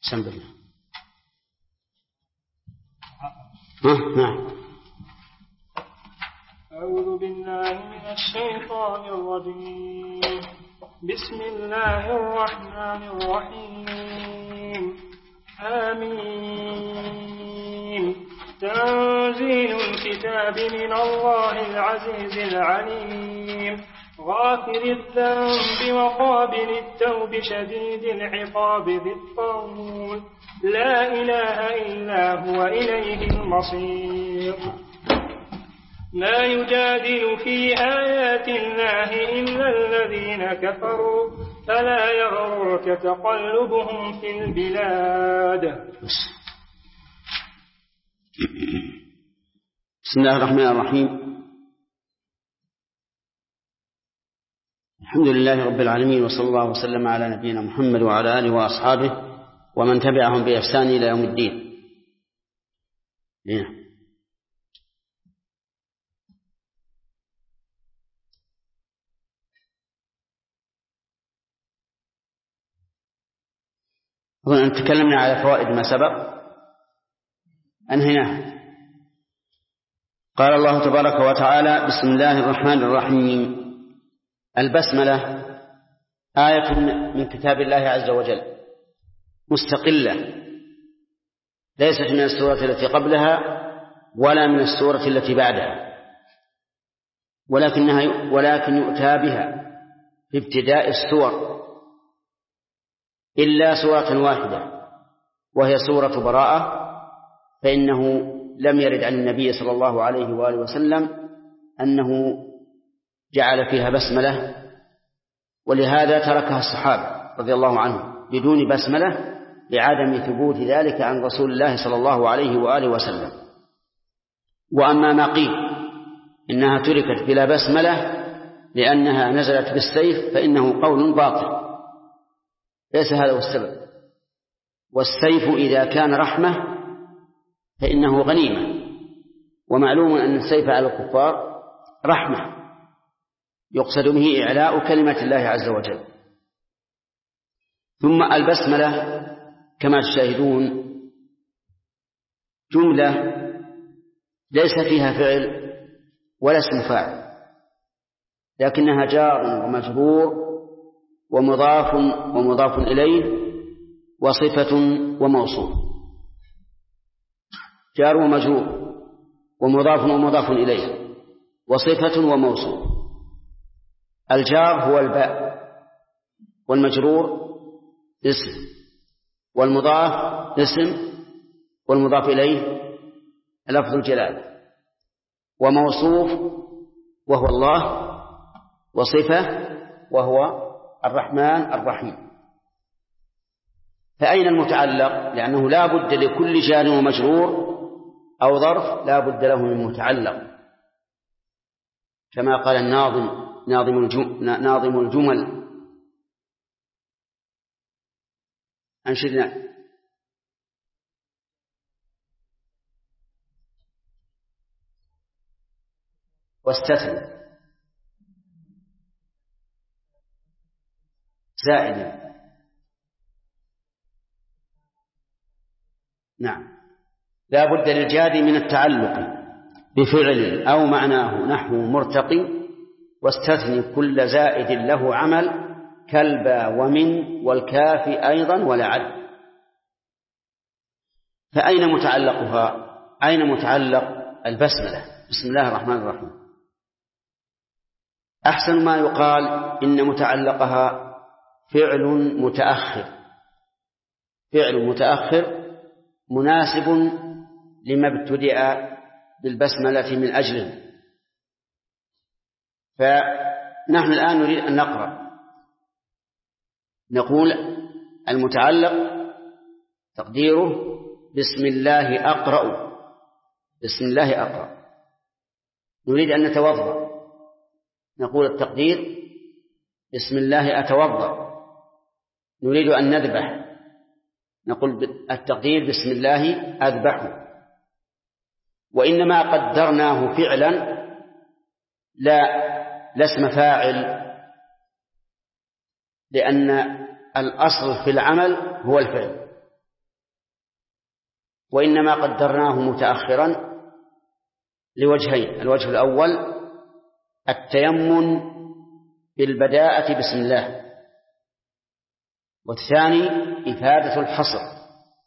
بسم الله. نعم. أعوذ بالله من الشيطان الرجيم. بسم الله الرحمن الرحيم. آمين. تنزيل الكتاب من الله العزيز العليم غافر الذنب وقابل التوب شديد العقاب ذي الطول لا إله إلا هو إليه المصير. ما يجادل في آيات الله إلا الذين كفروا فلا يغررك تقلبهم في البلاد. بسم الله الرحمن الرحيم. الحمد لله رب العالمين، وصلى الله وسلم على نبينا محمد وعلى آله وأصحابه ومن تبعهم بإحسان إلى يوم الدين. أظن أن تكلمنا على فوائد ما سبق أنهيناه. قال الله تبارك وتعالى: بسم الله الرحمن الرحيم. البسملة آية من كتاب الله عز وجل مستقلة، ليست من السورة التي قبلها ولا من السورة التي بعدها، ولكن يؤتى بها في ابتداء السور إلا سورة واحدة وهي سورة براءة، فإنه لم يرد عن النبي صلى الله عليه وآله وسلم أنه جعل فيها بسملة، ولهذا تركها الصحابة رضي الله عنهم بدون بسملة لعدم ثبوت ذلك عن رسول الله صلى الله عليه وآله وسلم. وأما ما قيل إنها تركت بلا بسملة لأنها نزلت بالسيف فإنه قول باطل، ليس هذا هو السبب. والسيف إذا كان رحمة فإنه غنيمة، ومعلوم أن السيف على الكفار رحمة يقصد به إعلاء كلمة الله عز وجل. ثم البسملة كما تشاهدون جملة ليس فيها فعل ولا اسم فاعل، لكنها جار ومجرور ومضاف ومضاف إليه وصفة وموصوف. جار ومجرور ومضاف ومضاف إليه وصفة وموصوف. الجار هو الباء، والمجرور اسم، والمضاف اسم، والمضاف إليه لفظ الجلالة، وموصوف وهو الله، وصفة وهو الرحمن الرحيم. فأين المتعلق؟ لأنه لا بد لكل جار ومجرور أو ظرف لا بد له من متعلق، كما قال ناظم الجمل: أنشدنا واستثنى زائدا. نعم، لا بد للجار من التعلق بفعل أو معناه نحو مرتقي، واستثني كل زائد له عمل كالبا ومن والكاف أيضا ولعل. فأين متعلقها؟ أين متعلق البسملة؟ بسم الله الرحمن الرحيم. أحسن ما يقال إن متعلقها فعل متأخر، فعل متأخر مناسب لما ابتدأ بالبسملة من أجله. فنحن الآن نريد أن نقرأ، نقول المتعلق تقديره بسم الله أقرأ، بسم الله أقرأ. نريد أن نتوضأ، نقول التقدير بسم الله أتوضأ. نريد أن نذبح، نقول التقدير بسم الله أذبح. وإنما قدرناه فعلا لا اسم فاعل، لأن الأصل في العمل هو الفعل، وإنما قدرناه متأخرا لوجهين: الوجه الأول التيمم بالبداءة بسم الله، والثاني إفادة الحصر،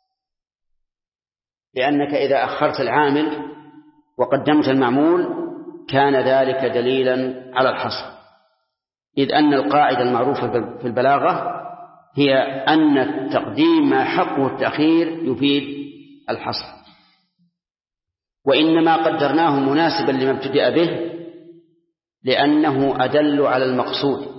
لأنك إذا أخرت العامل وقدمت المعمول كان ذلك دليلا على الحصر، إذ أن القاعدة المعروفة في البلاغة هي أن التقديم ما حقه التأخير يفيد الحصر. وإنما قدرناه مناسبا لما ابتدأ به لأنه أدل على المقصود.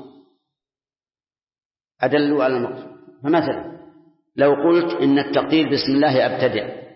فمثلا لو قلت إن التقدير بسم الله أبتدئ،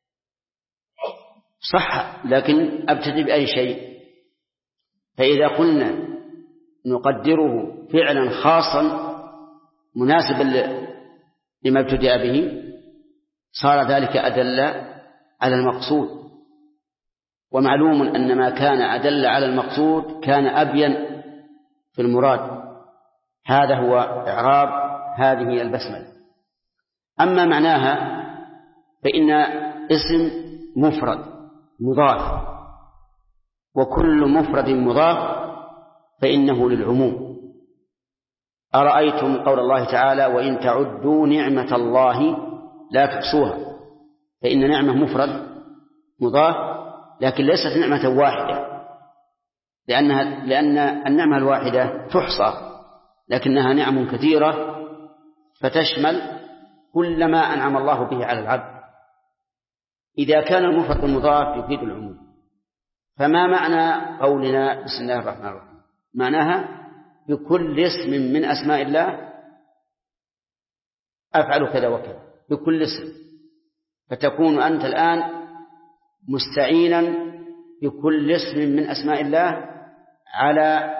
صح، لكن أبتدئ بأي شيء. فإذا قلنا نقدره فعلا خاصا مناسبا لما ابتدأ به صار ذلك أدل على المقصود. ومعلوم أن ما كان أدل على المقصود كان أبين في المراد. هذا هو إعراب هذه البسملة. أما معناها فإن اسم مفرد مضاف، وكل مفرد مضاف فإنه للعموم. أرأيتم قول الله تعالى: وإن تعدوا نعمة الله لا تحصوها. فإن نعمة مفرد مضاف، لكن ليست نعمة واحدة، لأن النعمة الواحدة تحصى، لكنها نعم كثيرة فتشمل كل ما أنعم الله به على العبد. إذا كان المفرد المضاف يفيد العموم. فما معنى قولنا بسم الله الرحمن الرحيم؟ معناها بكل اسم من أسماء الله أفعل كذا وكذا، بكل اسم. فتكون أنت الآن مستعينا بكل اسم من أسماء الله على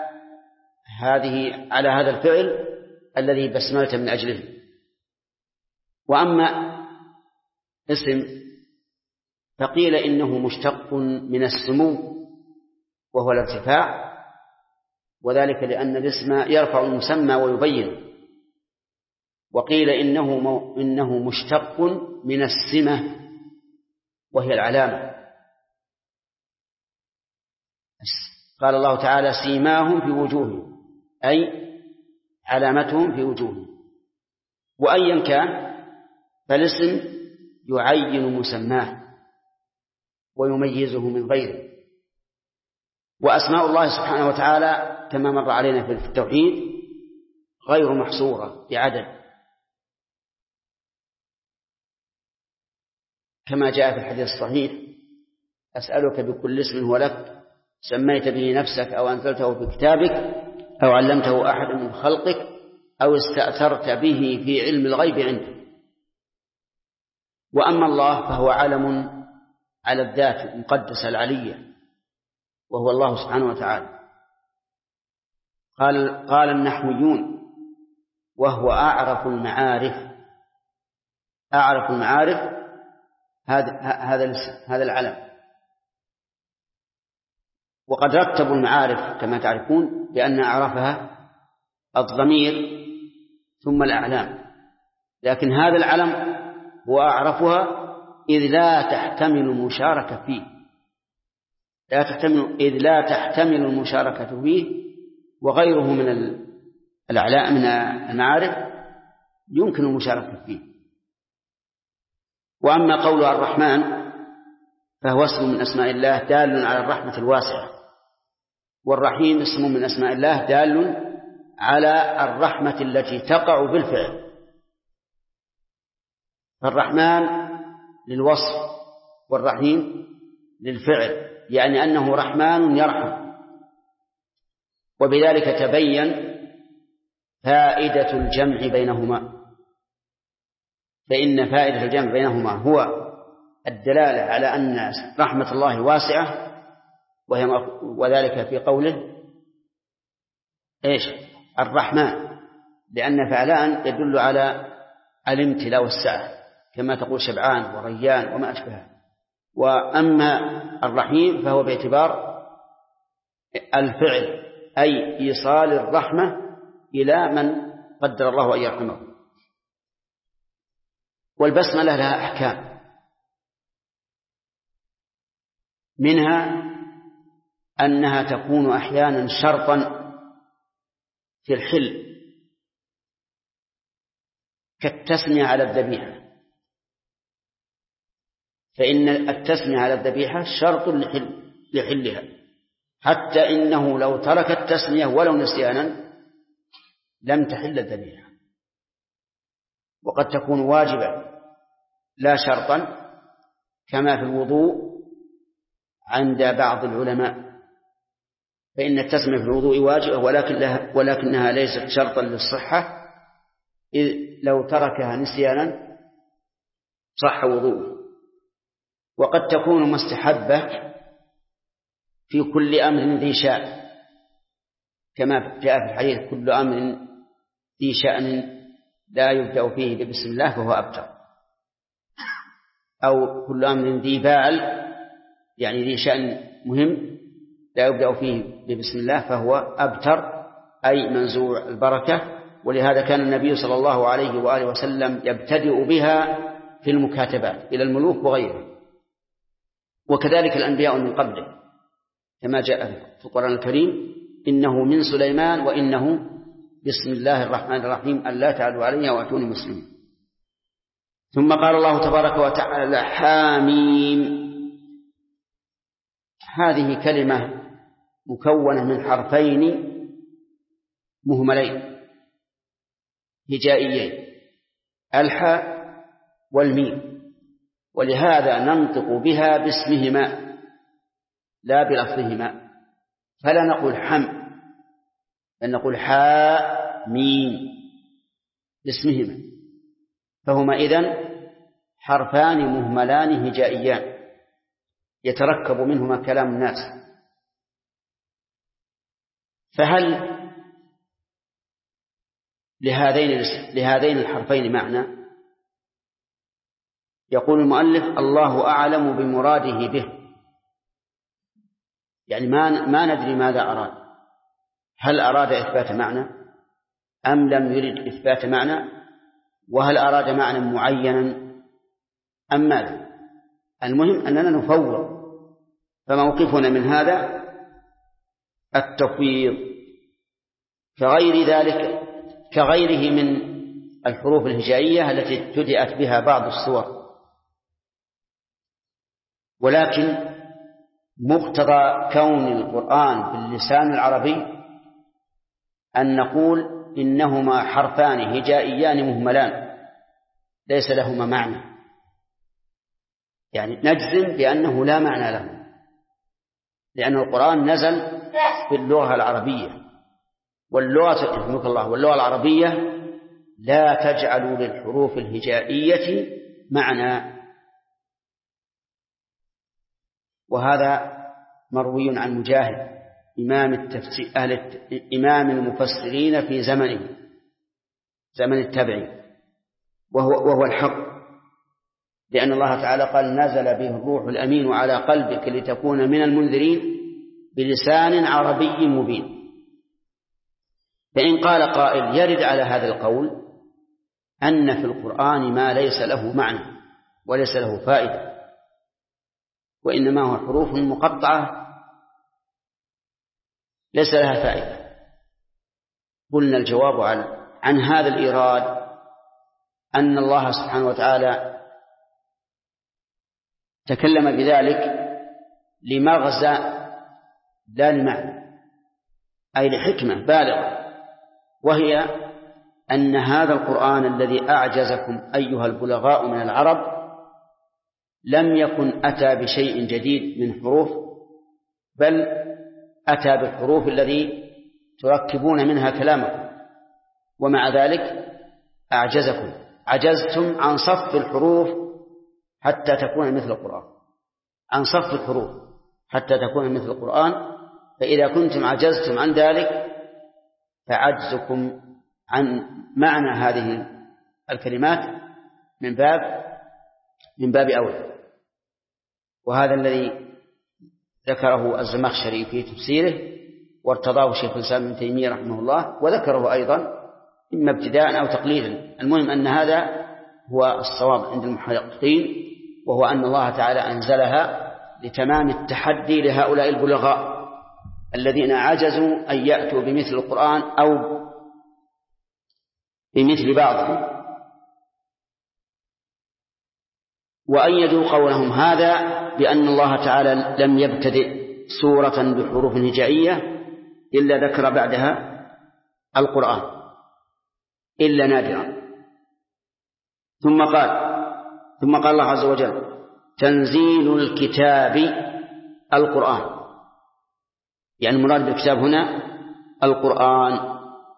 هذا الفعل الذي بسملت من أجله. وأما اسم فقيل إنه مشتق من السمو وهو الارتفاع، وذلك لأن الاسم يرفع المسمى ويبين. وقيل إنه مشتق من السمة وهي العلامة. قال الله تعالى: سيماهم في وجوههم، أي علامتهم في وجوههم. وأيا كان فالاسم يعين مسماه ويميزه من غيره. وأسماء الله سبحانه وتعالى كما مر علينا في التوحيد غير محصورة بعدد، كما جاء في الحديث الصحيح: أسألك بكل اسم هو لك سميت به نفسك أو أنزلته في كتابك أو علمته أحد من خلقك أو استأثرت به في علم الغيب عندك. وأما الله فهو علم على الذات المقدسة العلية، وهو الله سبحانه وتعالى. قال النحويون: وهو أعرف المعارف. أعرف المعارف هذا العلم. وقد رتبوا المعارف كما تعرفون بأن أعرفها الضمير ثم الأعلام، لكن هذا العلم هو أعرفها إذ لا تحتمل المشاركة فيه، إذ لا تحتمل المشاركة فيه. وغيره من الأعلام من المعارف يمكن المشاركة فيه. وأما قول الرحمن فهو اسم من أسماء الله دال على الرحمة الواسعة، والرحيم اسم من أسماء الله دال على الرحمة التي تقع بالفعل. فالرحمن للوصف والرحيم للفعل، يعني أنه رحمن يرحم. وبذلك تبين فائدة الجمع بينهما، فإن فائدة الجمع بينهما هو الدلالة على أن رحمة الله واسعة، وذلك في قوله إيش؟ الرحمن، لأن فعلان يدل على الامتلاء والسعة كما تقول شبعان وريان وما أشبهه. وأما الرحيم فهو باعتبار الفعل، أي إيصال الرحمة إلى من قدر الله أن يرحمه. والبسملة لها أحكام، منها أنها تكون أحيانا شرطا في الحل كالتسمية على الذبيحة، فإن التسمية على الذبيحة شرط لحلها، حتى إنه لو ترك التسمية ولو نسيانا لم تحل الذبيحة. وقد تكون واجبة لا شرطا، كما في الوضوء عند بعض العلماء، فإن التسمية في الوضوء واجبة ولكنها ليست شرطا للصحة، إذ لو تركها نسيانا صح وضوءه. وقد تكون مستحبة في كل أمر ذي شأن، كما جاء في الحديث: كل أمر ذي شأن لا يبدأ فيه بسم الله فهو أبتر، أو كل أمر ذي بال، يعني ذي شأن مهم لا يبدأ فيه بسم الله فهو أبتر، أي منزوع البركة. ولهذا كان النبي صلى الله عليه وآله وسلم يبتدئ بها في المكاتبات إلى الملوك وغيره، وكذلك الأنبياء من قبله، كما جاء في القرآن الكريم: إنه من سليمان وإنه بسم الله الرحمن الرحيم ألا تعلوا علي وأتوني مسلمين. ثم قال الله تبارك وتعالى: حاميم. هذه كلمة مكونة من حرفين مهملين هجائيين، الحاء والميم، ولهذا ننطق بها باسمهما لا بلفظهما، فلا نقول حم، بل نقول حاء ميم باسمهما، فهما إذن حرفان مهملان هجائيان يتركب منهما كلام الناس. فهل لهذين الحرفين معنى؟ يقول المؤلف: الله أعلم بمراده به، يعني ما ندري ماذا أراد، هل أراد إثبات معنى أم لم يرد إثبات معنى، وهل أراد معنى معينا أم ماذا. المهم أننا نفوض، فموقفنا من هذا التفويض، كغيره من الحروف الهجائية التي ابتدأت بها بعض السور. ولكن مقتضى كون القرآن باللسان العربي أن نقول إنهما حرفان هجائيان مهملان ليس لهما معنى، يعني نجزم بأنه لا معنى له، لأن القرآن نزل باللغة العربية، واللغة العربية لا تجعل للحروف الهجائية معنى. وهذا مروي عن مجاهد إمام المفسرين في زمن التابعين، وهو الحق، لأن الله تعالى قال: نزل به الروح الأمين على قلبك لتكون من المنذرين بلسان عربي مبين. فإن قال قائل: يرد على هذا القول أن في القرآن ما ليس له معنى وليس له فائدة، وإنما هو حروف مقطعة ليس لها فائدة. قلنا الجواب عن هذا الإيراد أن الله سبحانه وتعالى تكلم بذلك لمغزى لا لمعنى، أي لحكمة بالغة، وهي أن هذا القرآن الذي أعجزكم أيها البلغاء من العرب لم يكن أتى بشيء جديد من حروف، بل أتى بالحروف الذي تركبون منها كلامكم، ومع ذلك عجزتم عن صف الحروف حتى تكون مثل القرآن، عن صف الحروف حتى تكون مثل القرآن. فإذا كنتم عجزتم عن ذلك فعجزكم عن معنى هذه الكلمات من باب أولى. وهذا الذي ذكره الزمخشري في تفسيره، وارتضاه شيخ الإسلام ابن تيمية رحمه الله، وذكره أيضا إما ابتداء أو تقليدا. المهم أن هذا هو الصواب عند المحققين، وهو أن الله تعالى أنزلها لتمام التحدي لهؤلاء البلغاء الذين عجزوا أن يأتوا بمثل القرآن أو بمثل بعضه، وأيدوا قولهم هذا بأن الله تعالى لم يبتدئ سورة بحروف هجائية إلا ذكر بعدها القرآن إلا نادرا. ثم قال الله عز وجل تنزيل الكتاب القرآن، يعني المراد بالكتاب هنا القرآن،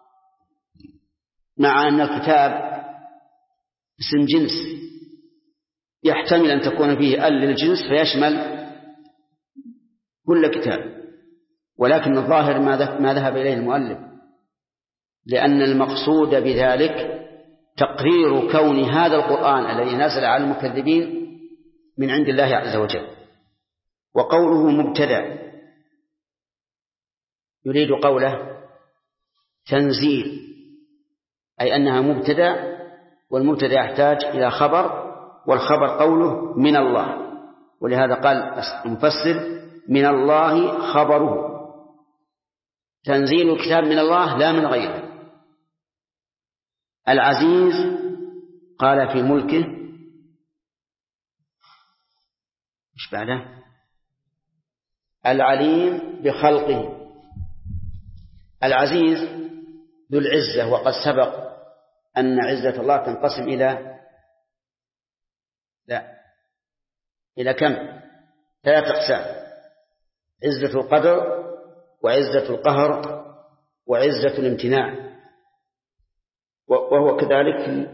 مع أن الكتاب اسم جنس يحتمل أن تكون فيه للجنس فيشمل كل كتاب، ولكن الظاهر ما ذهب إليه المؤلف، لأن المقصود بذلك تقرير كون هذا القرآن الذي نزل على المكذبين من عند الله عز وجل. وقوله مبتدأ يريد قوله تنزيل، أي أنها مبتدأ، والمبتدأ يحتاج إلى خبر، والخبر قوله من الله، ولهذا قال المفسر من الله خبره، تنزيل الكتاب من الله لا من غيره. العزيز قال في ملكه، مش بعده العليم بخلقه. العزيز ذو العزة، وقد سبق أن عزة الله تنقسم إلى كم؟ 3 أقسام: عزة القدر، وعزة القهر، وعزة الامتناع. وهو كذلك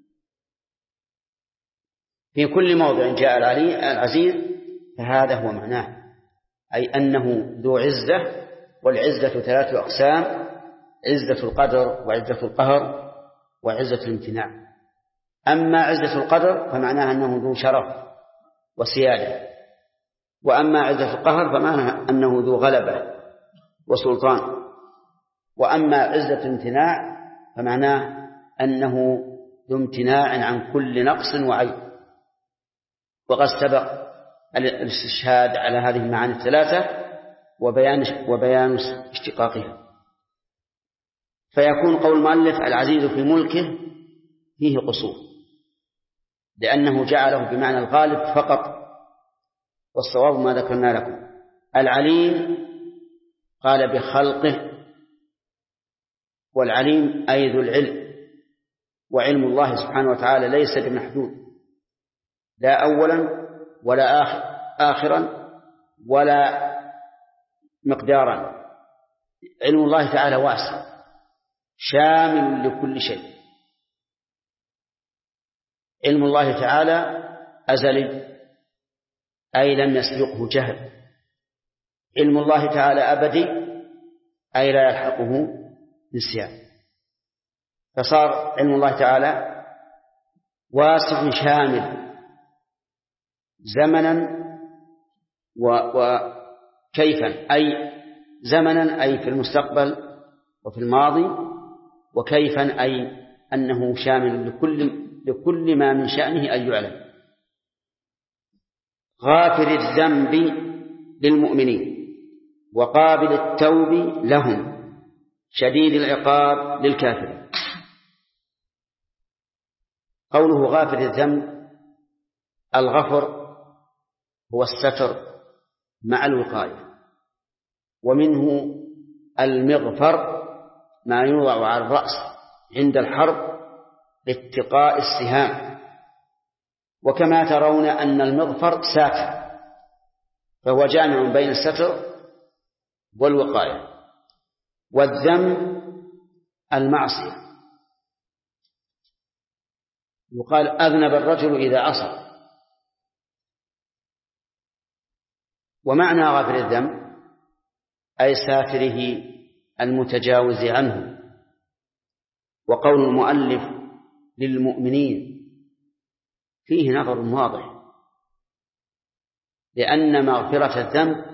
في كل موضع جاء العزيز فهذا هو معناه، أي أنه ذو عزة، والعزة 3 أقسام: عزة القدر، وعزة القهر، وعزة الامتناع. أما عزة القدر فمعناها أنه ذو شرف وسيادة، وأما عزة القهر فمعناها أنه ذو غلبة وسلطان، وأما عزة الامتناع فمعناه أنه ذو امتناع عن كل نقص وعيب. وقد سبق الاستشهاد على هذه المعاني الثلاثة وبيان اشتقاقها. فيكون قول المؤلف العزيز في ملكه فيه قصور، لأنه جعله بمعنى الغالب فقط، والصواب ما ذكرنا لكم. العليم قال بخلقه، والعليم أي ذو العلم، وعلم الله سبحانه وتعالى ليس بمحدود، لا أولا ولا آخرا ولا مقدارا. علم الله تعالى واسع شامل لكل شيء. علم الله تعالى أزلي، أي لم يسبقه جهل. علم الله تعالى أبدي، أي لا يلحقه نسيان. فصار علم الله تعالى واسع شامل زمنا وكيفا، أي زمنا أي في المستقبل وفي الماضي، وكيفا أي أنه شامل لكل ما من شأنه أن يعلم. غافر الذنب للمؤمنين، وقابل التوب لهم، شديد العقاب للكافرين. قوله غافر الذنب، الغفر هو الستر مع الوقاية، ومنه المغفر ما يوضع على الرأس عند الحرب لاتقاء السهام، وكما ترون أن المغفر ساتر، فهو جامع بين الستر والوقاية. والذنب المعصية، يقال أذنب الرجل إذا عصى. ومعنى غافر الذنب أي ساتره المتجاوز عنه. وقول المؤلف للمؤمنين فيه نظر واضح، لأن مغفرة الذنب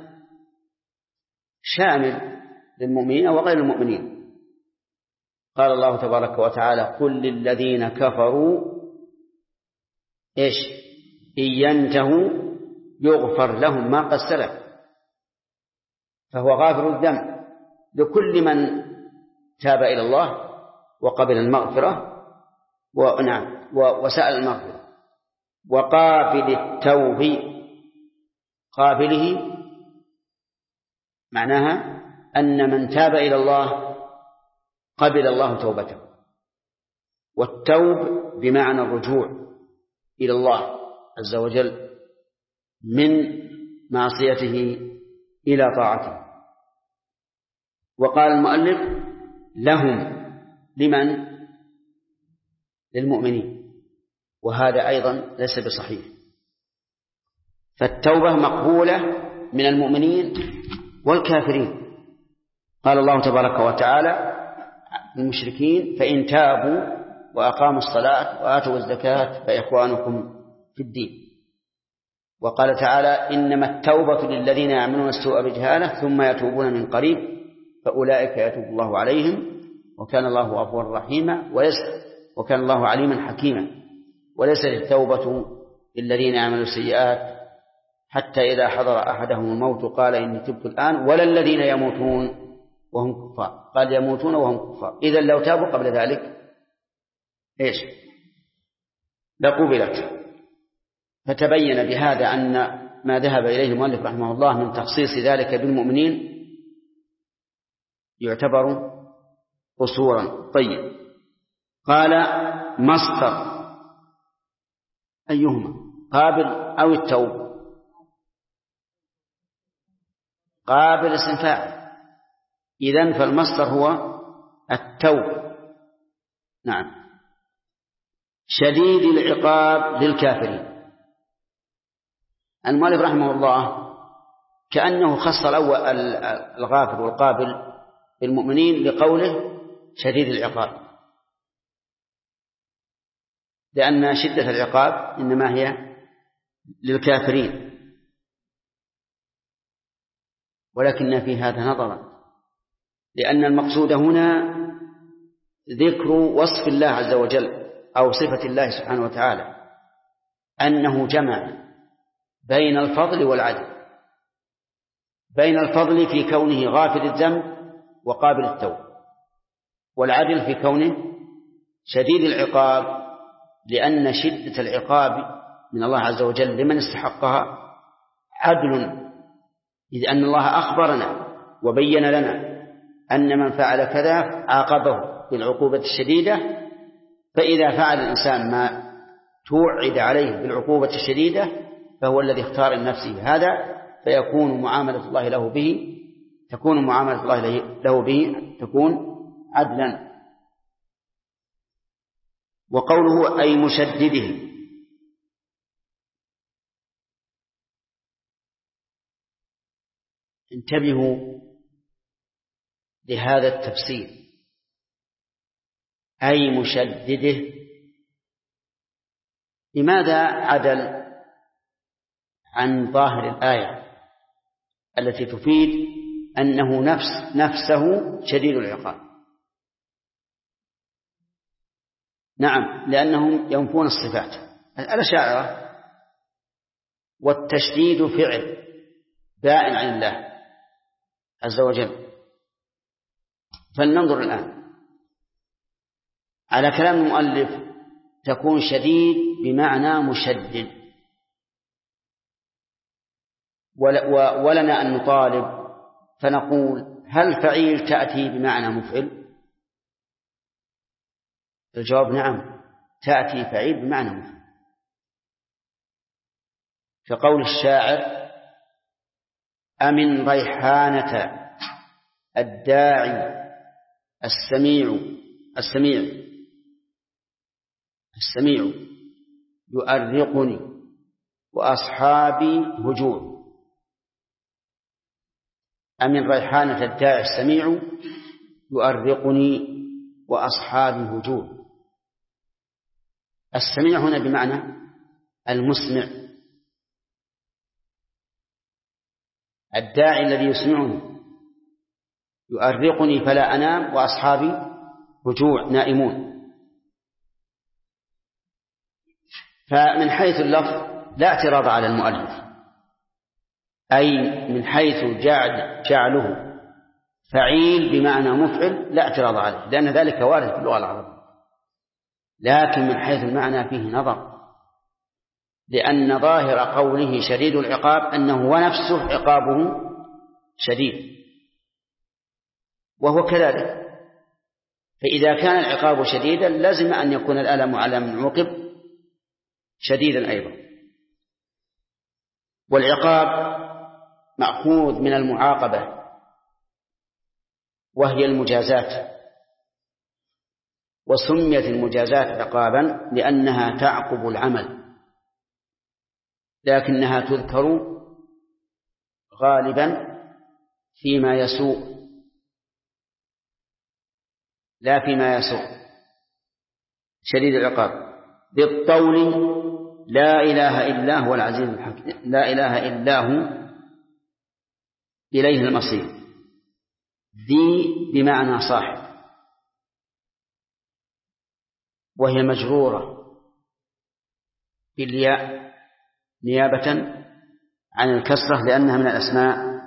شامل للمؤمنين وغير المؤمنين. قال الله تبارك وتعالى قل للذين كفروا إن ينتهوا يغفر لهم ما قد سلف، فهو غافر الذنب لكل من تاب إلى الله وقبل المغفرة وسأل المغفرة. وقابل التوب، قابله معناها أن من تاب إلى الله قبل الله توبته، والتوب بمعنى الرجوع إلى الله عز وجل من معصيته إلى طاعته. وقال المؤلف لهم، لمن؟ للمؤمنين، وهذا أيضا ليس بصحيح، فالتوبة مقبولة من المؤمنين والكافرين. قال الله تبارك وتعالى المشركين فإن تابوا وأقاموا الصلاة وآتوا الزكاة فإخوانكم في الدين. وقال تعالى إنما التوبة للذين يعملون السوء بجهالة ثم يتوبون من قريب فأولئك يتوب الله عليهم وكان الله غفورا رحيما وكان الله عليما حكيما. وليس التوبة للذين يعملون السيئات حتى إذا حضر أحدهم الموت قال إني تبت الآن، ولا الذين يموتون وهم كفار، قال يموتون وهم كفار. إذن لو تابوا قبل ذلك إيش؟ لقبلت. فتبين بهذا أن ما ذهب إليه المؤلف رحمه الله من تخصيص ذلك بالمؤمنين يعتبر قصورا. طيب، قال مصدر أيهما، قابل أو التوب؟ قابل اسم فاعل، إذن فالمصدر هو التوب. نعم. شديد العقاب للكافرين. المؤلف رحمه الله كأنه خص الأول الغافر والقابل بالمؤمنين لقوله شديد العقاب، لأن شدة العقاب إنما هي للكافرين. ولكن في هذا نظرا، لأن المقصود هنا ذكر وصف الله عز وجل أو صفة الله سبحانه وتعالى، أنه جمع بين الفضل والعدل، بين الفضل في كونه غافر الذنب وقابل التوب، والعدل في كونه شديد العقاب، لأن شدة العقاب من الله عز وجل لمن استحقها عدل، إذ أن الله أخبرنا وبين لنا أن من فعل كذا عاقبه بالعقوبة الشديدة، فإذا فعل الإنسان ما توعد عليه بالعقوبة الشديدة فهو الذي اختار لنفسه هذا، فيكون معاملة الله له به تكون عدلا. وقوله أي مشدده، انتبهوا لهذا التفسير، أي مشدده. لماذا عدل عن ظاهر الآية التي تفيد أنه نفسه شديد العقاب؟ نعم، لأنهم ينفون الصفات الأشاعرة، والتشديد فعل بائن عن الله عز وجل. فلننظر الآن على كلام المؤلف، تكون شديد بمعنى مشدد، ولنا أن نطالب فنقول هل فعيل تأتي بمعنى مفعل؟ الجواب نعم، تأتي فعيل بمعنى مفعل، كقول الشاعر أمن ريحانة الداعي السميع يؤرقني وأصحابي هجوع. أمن ريحانة الداعي السميع يؤرقني وأصحابي هجوع. السميع هنا بمعنى المسمع، الداعي الذي يسمعني. يؤرقني فلا أنام وأصحابي هجوع نائمون. فمن حيث اللفظ لا اعتراض على المؤلف، أي من حيث جعله فعيل بمعنى مفعل لا اعتراض عليه، لأن ذلك وارد في اللغة العربية، لكن من حيث المعنى فيه نظر، لأن ظاهر قوله شديد العقاب أنه هو نفسه عقابه شديد، وهو كذلك. فإذا كان العقاب شديدا لازم أن يكون الألم على من عوقب شديدا أيضا. والعقاب مأخوذ من المعاقبة، وهي المجازات، وسميت المجازات عقابا لأنها تعقب العمل، لكنها تذكر غالبا فيما يسوء لا فيما يسوء. شديد العقاب بالطول لا إله إلا هو العزيز الحكيم، لا إله إلا هو إليه المصير. ذي بمعنى صاحب، وهي مجرورة بالياء نيابة عن الكسرة لأنها من الأسماء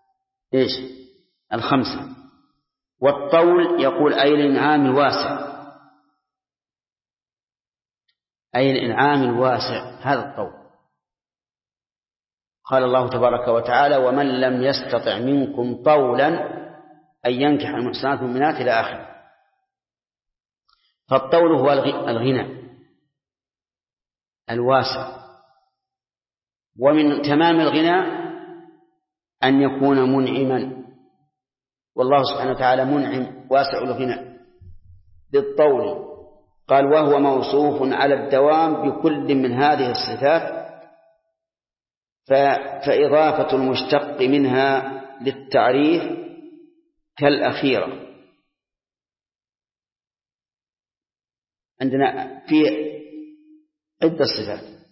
الخمسة. والطول يقول أي الإنعام الواسع، أي الإنعام الواسع، هذا الطول. قال الله تبارك وتعالى ومن لم يستطع منكم طولا أن ينكح المحصنات المؤمنات إلى آخره. فالطول هو الغنى الواسع، ومن تمام الغنى أن يكون منعما، والله سبحانه وتعالى منعم واسع الغنى بالطول. قال وهو موصوف على الدوام بكل من هذه الصفات، فإضافة المشتق منها للتعريف كالأخيرة. عندنا في عدة صفات: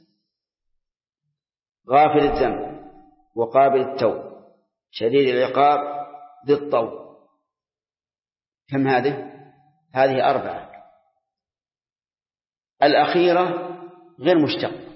غافل الذنب، وقابل التوب، شديد العقاب، ذي الطول. كم هذه؟ هذه 4. الأخيرة غير مشتقة،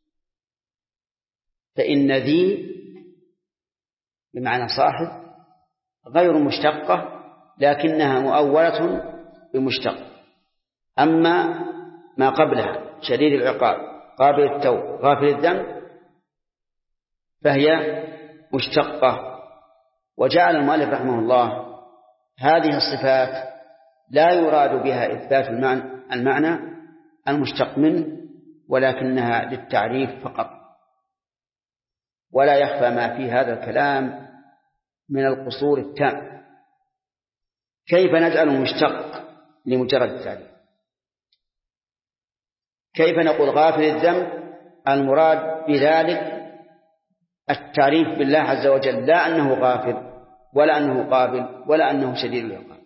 فإن ذي بمعنى صاحب غير مشتقة لكنها مؤولة بمشتق. أما ما قبلها شديد العقاب، قابل التوب، غافل الذنب، فهي مشتقة. وجعل المؤلف رحمه الله هذه الصفات لا يراد بها إثبات المعنى المشتق منه، ولكنها للتعريف فقط. ولا يخفى ما في هذا الكلام من القصور التام. كيف نجعل مشتق لمجرد التعريف؟ كيف نقول غافل الذنب المراد بذلك التعريف بالله عز وجل، لا أنه غافل ولا أنه قابل ولا أنه شديد العقاب،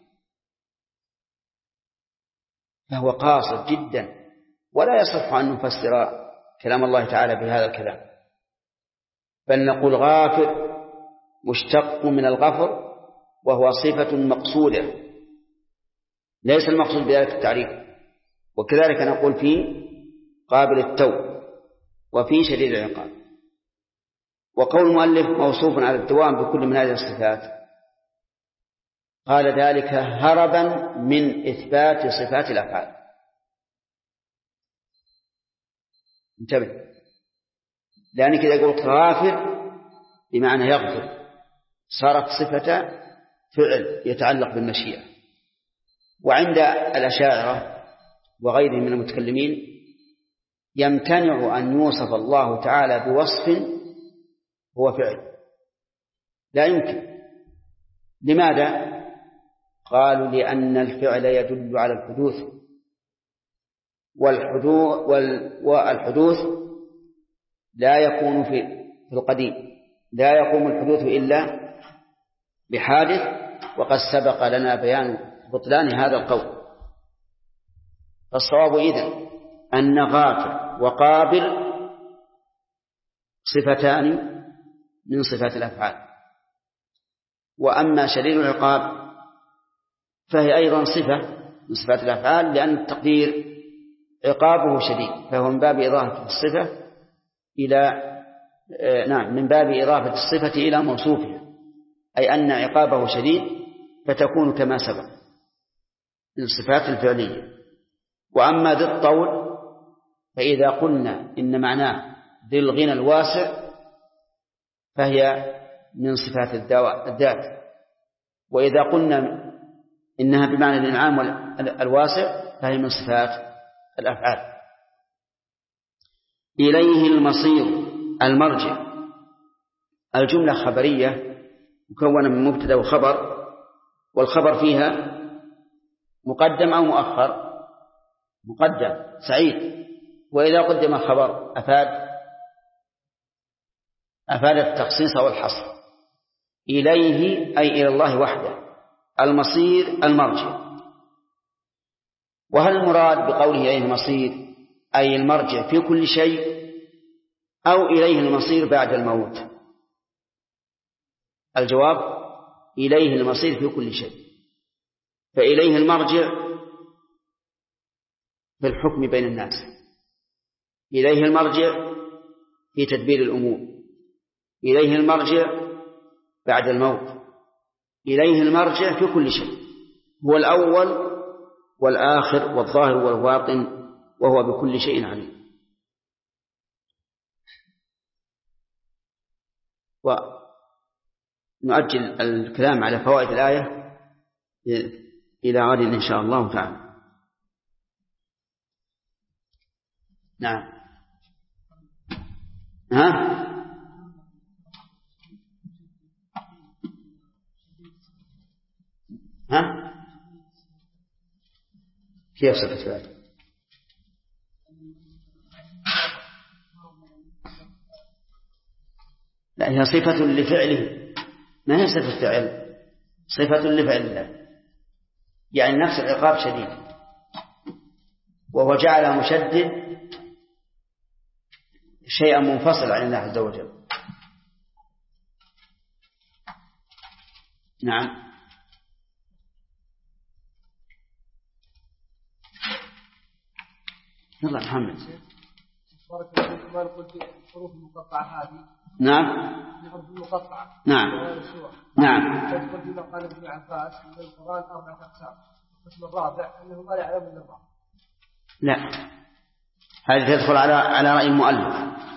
فهو قاصر جدا، ولا يصح أن نفسر كلام الله تعالى بهذا الكلام، بل نقول غافر مشتق من الغفر، وهو صفة مقصودة ليس المقصود بذلك التعريف. وكذلك نقول في قابل التوب وفي شديد العقاب. وقول المؤلف موصوف على الدوام بكل من هذه الصفات، قال ذلك هربا من إثبات صفات الأفعال. انتبه، لأنك إذا قلت غافر بمعنى يغفر صارت صفة فعل يتعلق بالمشيئة. وعند الأشاعرة وغيرهم من المتكلمين يمتنع أن يوصف الله تعالى بوصف هو فعل، لا يمكن. لماذا؟ قالوا لأن الفعل يدل على الحدوث، والحدوث لا يكون في القديم، لا يقوم الحدوث إلا بحادث، وقد سبق لنا بيان بطلان هذا القول. فالصواب إذن أن غافر وقابل صفتان من صفات الأفعال. وأما شديد العقاب فهي أيضا صفة من صفات الأفعال، لأن التقدير عقابه شديد، فهو من باب إضافة الصفة إلى نعم من باب إضافة الصفة إلى موصوفها، أي أن عقابه شديد فتكون كما سبق من الصفات الفعلية. وأما ذي الطول فإذا قلنا إن معناه ذي الغنى الواسع فهي من صفات الذات، وإذا قلنا إنها بمعنى الإنعام الواسع فهي من صفات الأفعال. إليه المصير المرجع، الجملة خبرية مكونة من مبتدأ وخبر، والخبر فيها مقدم أو مؤخر؟ مقدم. سعيد. وإذا قدم خبر أفاد التخصيص والحصر. إليه أي إلى الله وحده، المصير المرجع. وهل المراد بقوله إليه المصير أي المرجع في كل شيء، أو إليه المصير بعد الموت؟ الجواب إليه المصير في كل شيء، فإليه المرجع في الحكم بين الناس، إليه المرجع في تدبير الأمور، إليه المرجع بعد الموت، إليه المرجع في كل شيء، هو الأول والآخر والظاهر والباطن، وهو بكل شيء عليم. ونؤجل الكلام على فوائد الآية إلى غد إن شاء الله تعالى. نعم. كيف صفة فعل؟ لا، هي صفة لفعله، ما هي صفة فعل، صفة لفعل الله، يعني نفس العقاب شديد، وهو جعل مشدد شيئا منفصل عن الله عز وجل. نعم. يلا محمد. الحروف المقطعة هذه. نعم. الحروف المقطعة. نعم. نعم. تدخل فيما قال ابن عباس من القرآن 4 أقسام. القسم الرابع أنه ما يعلم إلا الله. لا، هذه تدخل على رأي المؤلف.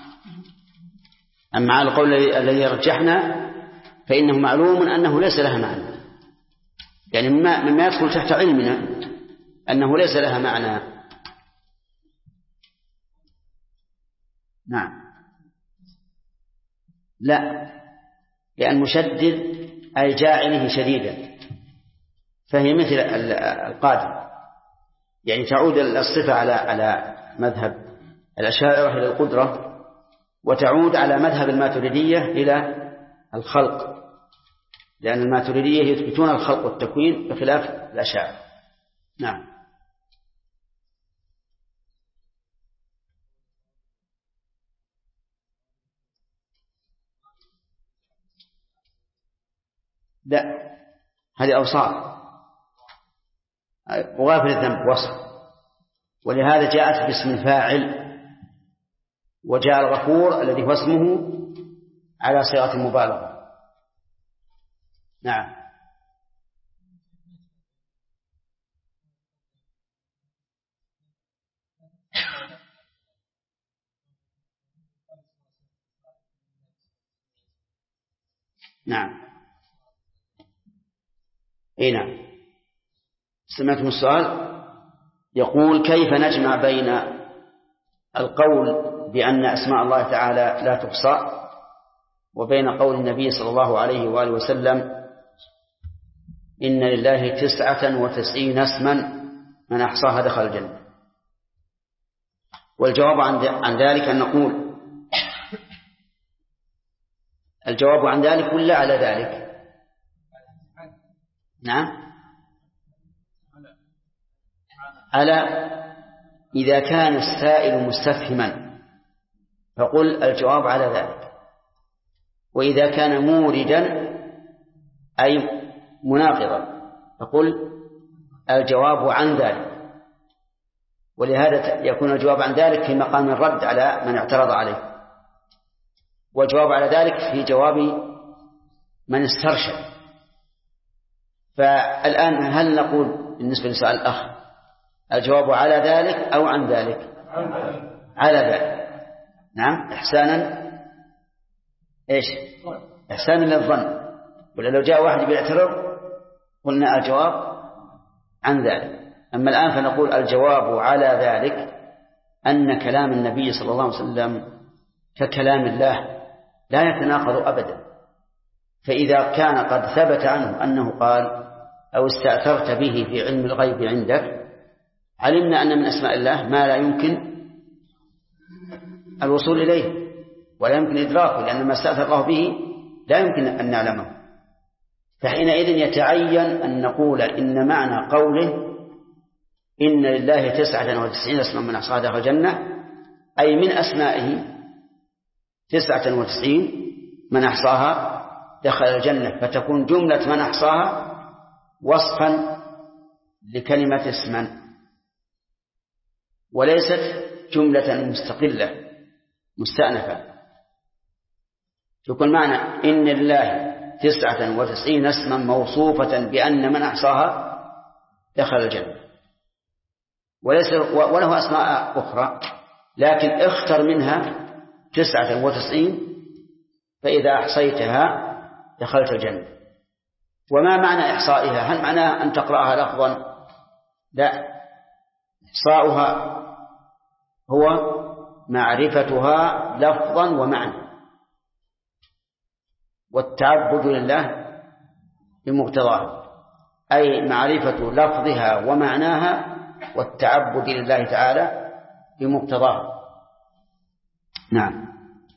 أما على القول الذي يرجحنا فإنه معلوم أنه ليس لها معنى، يعني مما يدخل تحت علمنا أنه ليس لها معنى. نعم. لا، لأن مشدد أي جاعله شديدا، فهي مثل القادر، يعني تعود الصفة على مذهب الأشاعرة إلى القدرة، وتعود على مذهب الماتريدية إلى الخلق، لأن الماتريدية يثبتون الخلق والتكوين بخلاف الأشاعرة. نعم. لا، هذه أوصاف، وغافل الذنب وصف، ولهذا جاءت باسم الفاعل، وجاء الغفور الذي هو اسمه على صيغة المبالغة. نعم. نعم. اي نعم. سمعتم السؤال؟ يقول: كيف نجمع بين القول بأن أسماء الله تعالى لا تحصى وبين قول النبي صلى الله عليه وآله وسلم: إن لله 99 اسما من أحصاها دخل الجنة؟ والجواب عن ذلك أن نقول: الجواب عن ذلك ولا على ذلك؟ نعم، على إذا كان السائل مستفهما فقل الجواب على ذلك، وإذا كان موردا أي مناقضا فقل الجواب عن ذلك، ولهذا يكون الجواب عن ذلك في مقام الرد على من اعترض عليه. والجواب على ذلك في جواب من استرشد. فالآن هل نقول بالنسبة لسؤال الأخ الجواب على ذلك أو عن ذلك؟ على ذلك. نعم، إحسانا إيش؟ إحسانا للظن. ولا لو جاء واحد بيعترض قلنا الجواب عن ذلك. أما الآن فنقول الجواب على ذلك أن كلام النبي صلى الله عليه وسلم ككلام الله لا يتناقض أبدا. فإذا كان قد ثبت عنه أنه قال أو استأثرت به في علم الغيب عندك، علمنا أن من أسماء الله ما لا يمكن الوصول إليه ولا يمكن إدراكه، لأن ما استأثر الله به لا يمكن أن نعلمه. فحينئذ يتعين أن نقول إن معنى قوله إن لله 99 اسما من أحصاها دخل الجنة، أي من أسمائه 99 من أحصاها دخل الجنة، فتكون جملة من أحصاها وصفا لكلمة اسما وليست جملة مستقلة مستأنفة. تكون معنى إن لله 99 اسما موصوفة بأن من أحصاها دخل الجنة، وله أسماء أخرى لكن اختر منها 99 فإذا أحصيتها دخلت الجنة. وما معنى إحصائها؟ هل معناه أن تقرأها لفظا؟ لا، إحصاؤها هو معرفتها لفظا ومعنى، والتعبد لله بمقتضاها، أي معرفة لفظها ومعناها والتعبد لله تعالى بمقتضاها. نعم.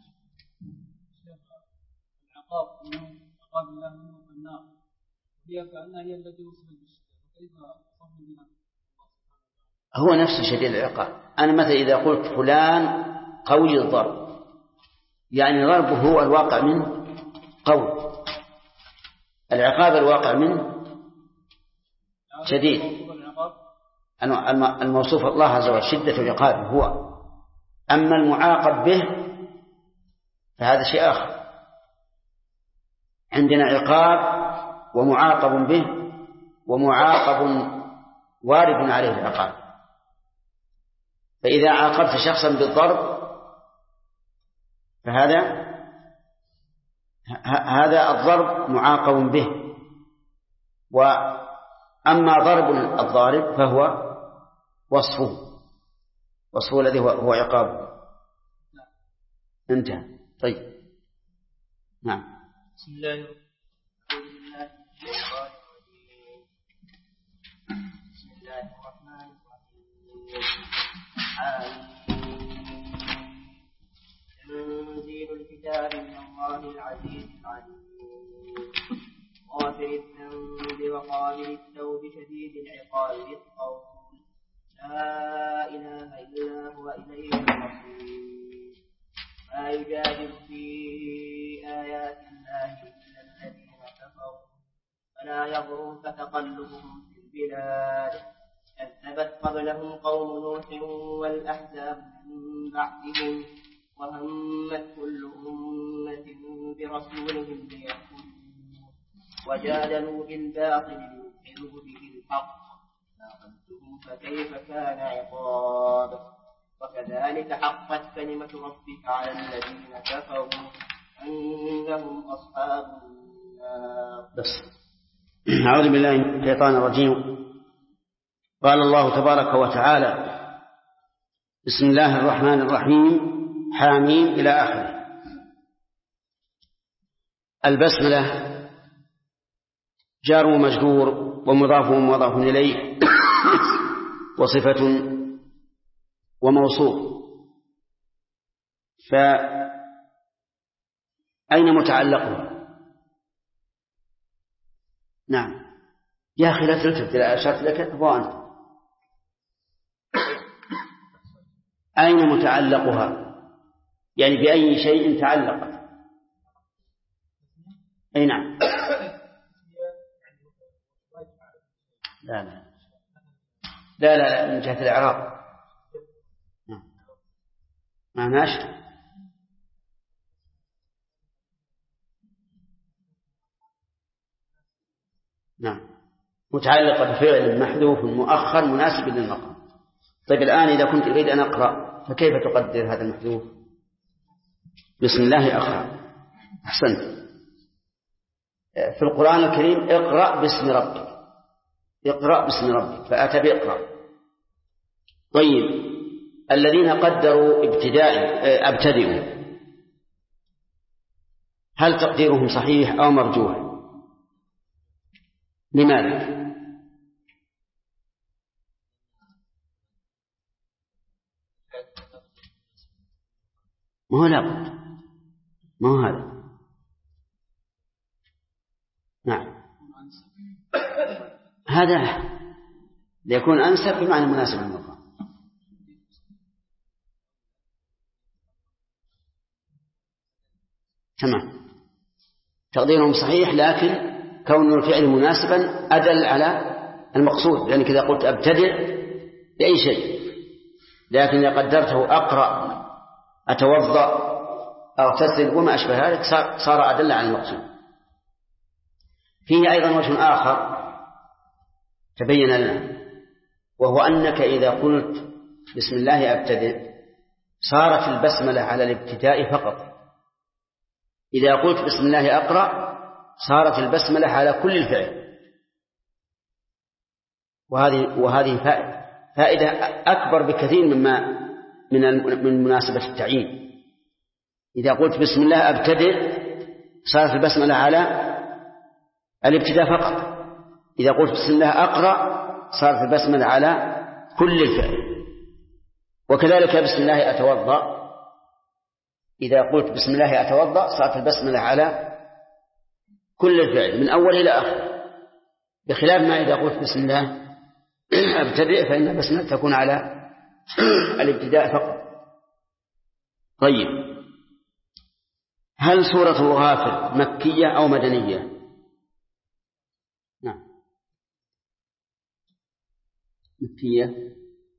هو نفس شديد العقاب. أنا مثلا إذا قلت فلان قوي الضرب، يعني ضربه هو الواقع منه قوي، العقاب الواقع منه شديد. الموصوف الله عز وجل شدة العقاب هو، أما المعاقب به فهذا شيء آخر. عندنا عقاب ومعاقب به، ومعاقب وارد عليه العقاب. فإذا عاقبت شخصا بالضرب فهذا الضرب معاقب به، وأما ضرب الضارب فهو وصفه الذي هو عقابه. انتهى. طيب. نعم. بسم الله الرحمن الرحيم. تنزيل الكتاب من الله العزيز العليم، غافر الذنب وقابل التوب شديد العقاب بالقول لا إله إلا هو إليه المصير. ما يجادل في آيات الله إلا الذين كفروا فلا يغررك تقلبهم في البلاد. كذبت قبلهم قوم نوح والأحزاب من بعدهم وهمت كل أمة برسولهم ليأخذوه وجادلوا بالباطل ليدحضوا به الحق فأخذتهم فكيف كان عقاب. وكذلك حقت كلمة ربك على الذين كفروا أنهم أصحاب النار. أعوذ بالله من الشيطان الرجيم. قال الله تبارك وتعالى: بسم الله الرحمن الرحيم، حاميم إلى آخره. البسملة جار ومجرور ومضاف ومضاف إليه وصفة وموصوف. فأين متعلقه؟ نعم يا أخي لا تلتفت إلى أشرت لك هو أنت. أين متعلقها؟ يعني بأي شيء تعلقت؟ أي نعم. لا من جهة الإعراب معناش نعم، متعلقة بفعل محذوف مؤخر مناسب للمقام. طيب الآن إذا كنت أريد أن أقرأ فكيف تقدر هذا المحذوف؟ بسم الله أقرأ. أحسنت. في القرآن الكريم اقرأ باسم ربك، اقرأ باسم ربك، فأتى بإقرأ. طيب الذين قدروا أبتدئوا، هل تقديرهم صحيح أو مرجوح؟ لماذا؟ ما هو لابد، ما هو هذا. نعم، هذا ليكون أنسب بمعنى مناسب للمقام. تمام، تقديرهم صحيح، لكن كون الفعل مناسبا أدل على المقصود، لأنك إذا قلت أبتدئ بأي شيء، لكن إذا قدرته أقرأ، أتوضأ، أغتسل وما أشبه ذلك صار أدل على المقصود. فيه أيضا وجه آخر تبين لنا، وهو أنك إذا قلت بسم الله أبتدئ صارت البسملة على الابتداء فقط، إذا قلت بسم الله أقرأ صارت البسملة على كل الفعل. وهذه فائدة أكبر بكثير من مناسبة التعيين. إذا قلت بسم الله أبتدئ صارت البسملة على الابتداء فقط، إذا قلت بسم الله أقرأ صارت البسملة على كل الفعل. وكذلك بسم الله أتوضأ، إذا قلت بسم الله أتوضأ صارت البسملة على كل الفعل من أول إلى آخر، بخلاف ما إذا قلت بسم الله أبتدئ فإن البسملة تكون على الابتداء فقط. طيب، هل سورة غافر مكية أو مدنية؟ نعم، مكية.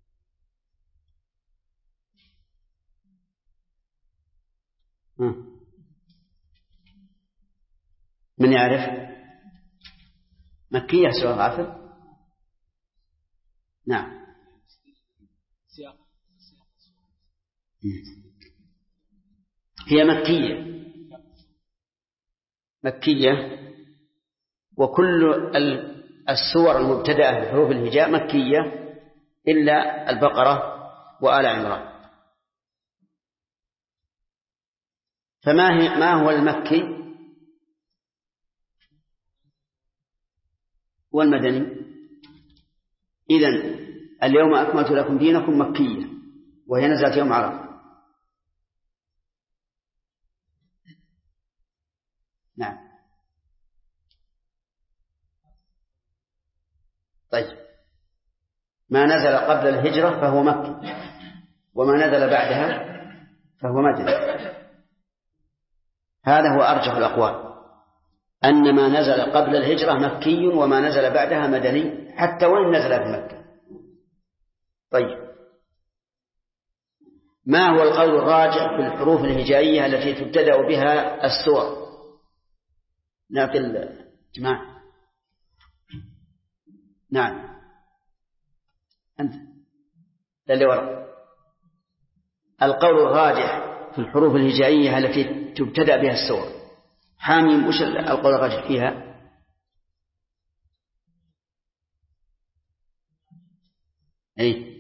من يعرف؟ مكية سورة غافر؟ نعم، هي مكية، وكل السور المبتدأة بحروف الهجاء مكية إلا البقرة وآل عمران. ما هو المكي والمدني؟ إذن اليوم أكملت لكم دينكم مكية، وهي نزلت يوم عرفة. نعم. طيب، ما نزل قبل الهجرة فهو مكي، وما نزل بعدها فهو مدني. هذا هو أرجح الأقوال، أن ما نزل قبل الهجرة مكي وما نزل بعدها مدني، حتى وإن نزل في مكة. طيب، ما هو القول الراجح في الحروف الهجائية التي تبتدأ بها السور؟ نعم، الجماعة. نعم، أنت اللي وراء. القول الراجح في الحروف الهجائية التي تبتدأ بها السور، حاميم، وش القول الراجح فيها؟ أي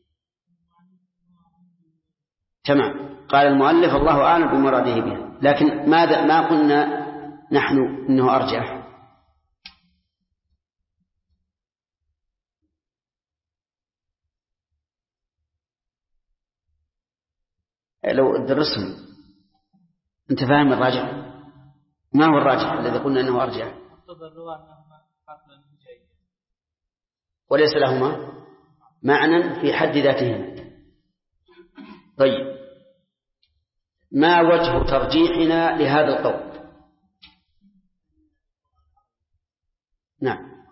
تمام، قال المؤلف الله أعلم بمراده بها، لكن ما قلنا نحن إنه أرجح. لو درسهم أنت فاهم الراجح؟ ما هو الراجح الذي قلنا أنه أرجح؟ وليس لهما معنى في حد ذاتهما. طيب، ما وجه ترجيحنا لهذا القول؟ نعم،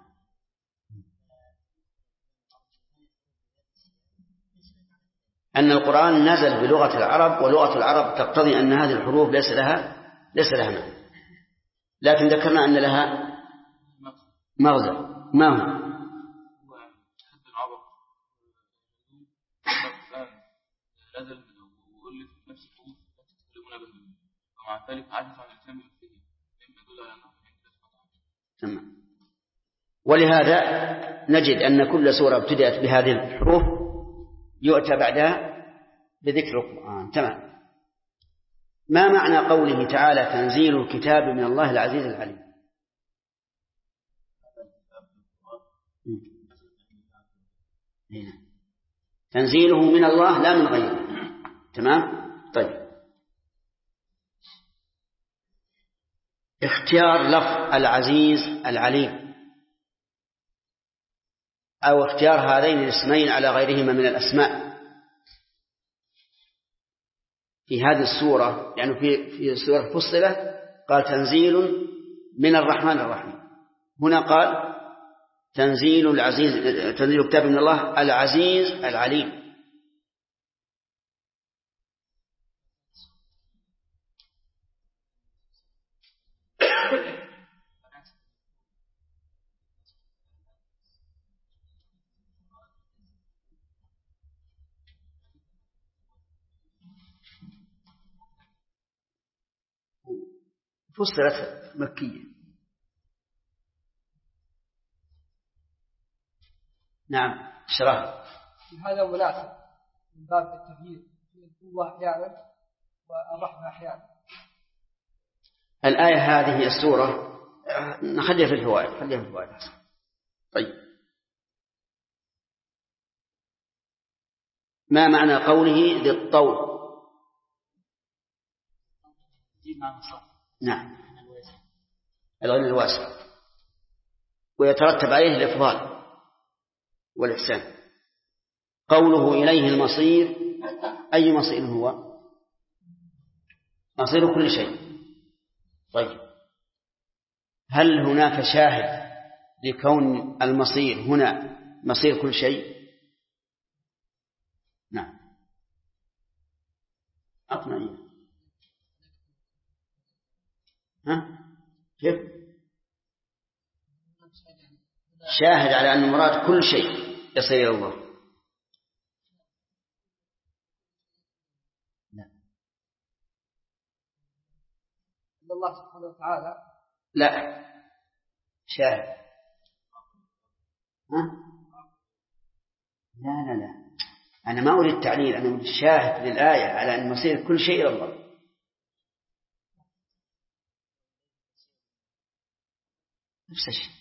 أن القرآن نزل بلغة العرب، ولغة العرب تقتضي أن هذه الحروف ليس لها معنى، لكن ذكرنا أن لها مغزى ما هو؟ ولهذا نجد أن كل سورة ابتدأت بهذه الحروف يؤتى بعدها بذكر القرآن. تمام. ما معنى قوله تعالى تنزيل الكتاب من الله العزيز العليم؟ تنزيله من الله لا من غيره. تمام. طيب، اختيار لفظ العزيز العليم أو اختيار هذين الاسمين على غيرهما من الأسماء في هذه السورة، يعني في سورة فصلت قال تنزيل من الرحمن الرحيم، هنا قال تنزيل كتاب من الله العزيز العليم. فصلت مكية. نعم شرح. هذا مناسب من باب التغيير، القوة أحيانا والرحمة أحيانا. الآية هذه السورة نخليها في الفوائد. طيب، ما معنى قوله للطول؟ نعم، الغنى الواسع، ويترتب عليه الإفضال والإحسان. قوله إليه المصير، أي مصير هو؟ مصير كل شيء. طيب، هل هناك شاهد لكون المصير هنا مصير كل شيء؟ نعم. أقنعي. كيف؟ شاهد على أن المراد كل شيء يصير إلى الله. لا. الله سبحانه وتعالى. لا، شاهد. لا أنا ما أريد التعليل، أنا أريد الشاهد للآية على أن مصير كل شيء إلى الله. نفس الشيء.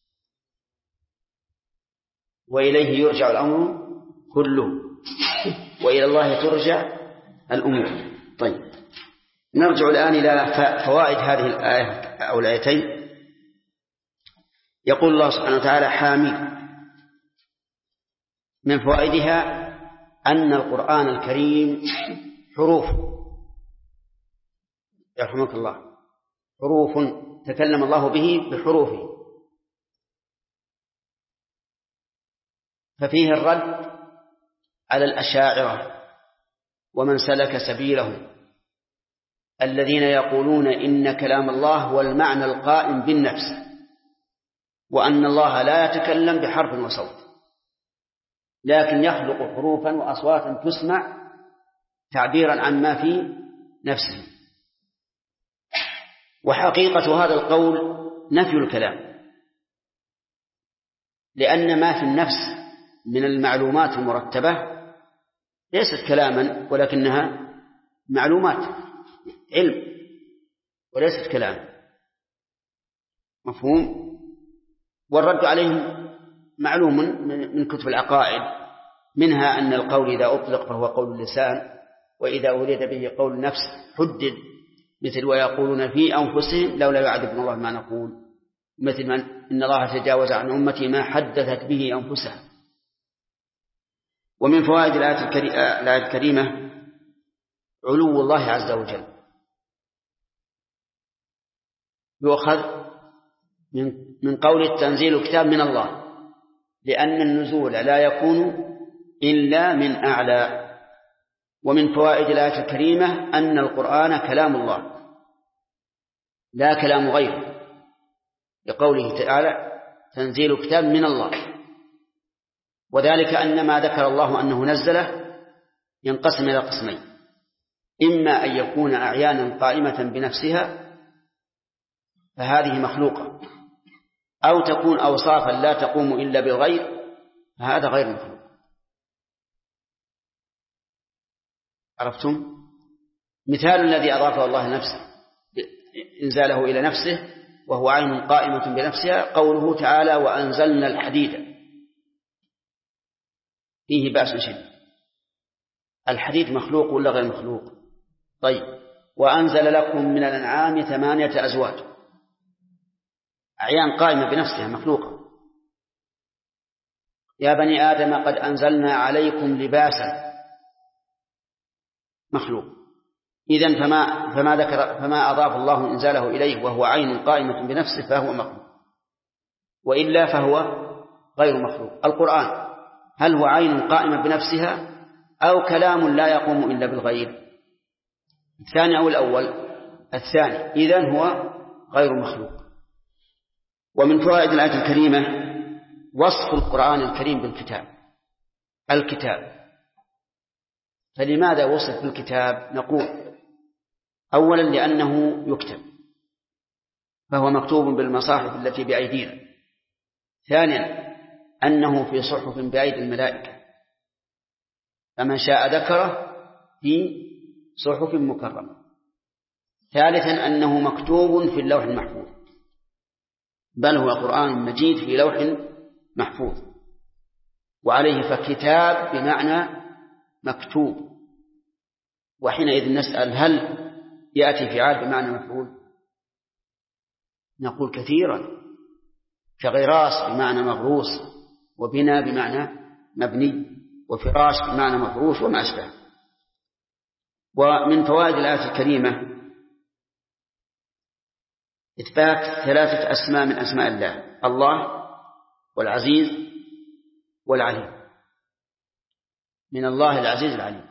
وإليه يرجع الأمر كله وإلى الله ترجع الأمور. طيب، نرجع الآن إلى فوائد هذه الآية أو الآيتين. يقول الله سبحانه وتعالى حامين. من فوائدها أن القرآن الكريم حروف، يرحمك الله، حروف تكلم الله به بحروفه، ففيه الرد على الأشاعرة ومن سلك سبيلهم الذين يقولون إن كلام الله هو المعنى القائم بالنفس، وأن الله لا يتكلم بحرف وصوت، لكن يخلق حروفا وأصواتا تسمع تعبيرا عن ما في نفسه. وحقيقة هذا القول نفي الكلام، لأن ما في النفس من المعلومات المرتبة ليست كلاما ولكنها معلومات علم وليست كلام. مفهوم؟ والرد عليهم معلوم من كتب العقائد، منها أن القول إذا أطلق فهو قول اللسان، وإذا أريد به قول النفس حدد، مثل ويقولون في أنفسهم لولا يعذبنا الله ما نقول، مثل من إن الله تجاوز عن أمتي ما حدثت به أنفسها. ومن فوائد الآية الكريمة علو الله عز وجل، يؤخذ من قول التنزيل الكتاب من الله، لأن النزول لا يكون إلا من أعلى. ومن فوائد الآية الكريمة أن القرآن كلام الله لا كلام غيره، لقوله تعالى تنزيل كتاب من الله. وذلك أن ما ذكر الله أنه نزله ينقسم إلى قسمين: إما أن يكون أعيانا قائمة بنفسها فهذه مخلوقة، أو تكون أوصافا لا تقوم إلا بالغير فهذا غير مخلوق. عرفتم؟ مثال الذي أضافه الله نفسه إنزاله إلى نفسه وهو عين قائمة بنفسها قوله تعالى: وأنزلنا الحديد فيه بأس شديد. الحديد مخلوق ولا غير مخلوق؟ طيب، وأنزل لكم من الأنعام 8 أزواج، أعيان قائمة بنفسها مخلوقة. يا بني آدم قد أنزلنا عليكم لباسا، مخلوق. إذن فما أضاف الله إنزاله إليه وهو عين قائمة بنفسه فهو مخلوق، وإلا فهو غير مخلوق. القرآن هل هو عين قائمة بنفسها أو كلام لا يقوم إلا بالغير؟ الثاني أو الأول؟ الثاني. إذن هو غير مخلوق. ومن فوائد الآية الكريمة وصف القرآن الكريم بالكتاب. الكتاب، فلماذا وصف بالكتاب؟ نقول: أولا لأنه يكتب، فهو مكتوب بالمصاحف التي بأيدينا. ثانيا أنه في صحف بأيدي الملائكة، فمن شاء ذكره في صحف مكرمة. ثالثا أنه مكتوب في اللوح المحفوظ، بل هو قرآن مجيد في لوح محفوظ. وعليه فكتاب بمعنى مكتوب. وحينئذ نسأل: هل يأتي فعال بمعنى مفعول؟ نقول كثيرا، كغراس بمعنى مغروس، وبنا بمعنى مبني، وفراش بمعنى مفروش، وما أشبه. ومن فوائد الآية الكريمة إثبات 3 أسماء من أسماء الله: الله والعزيز والعليم. من الله العزيز العليم.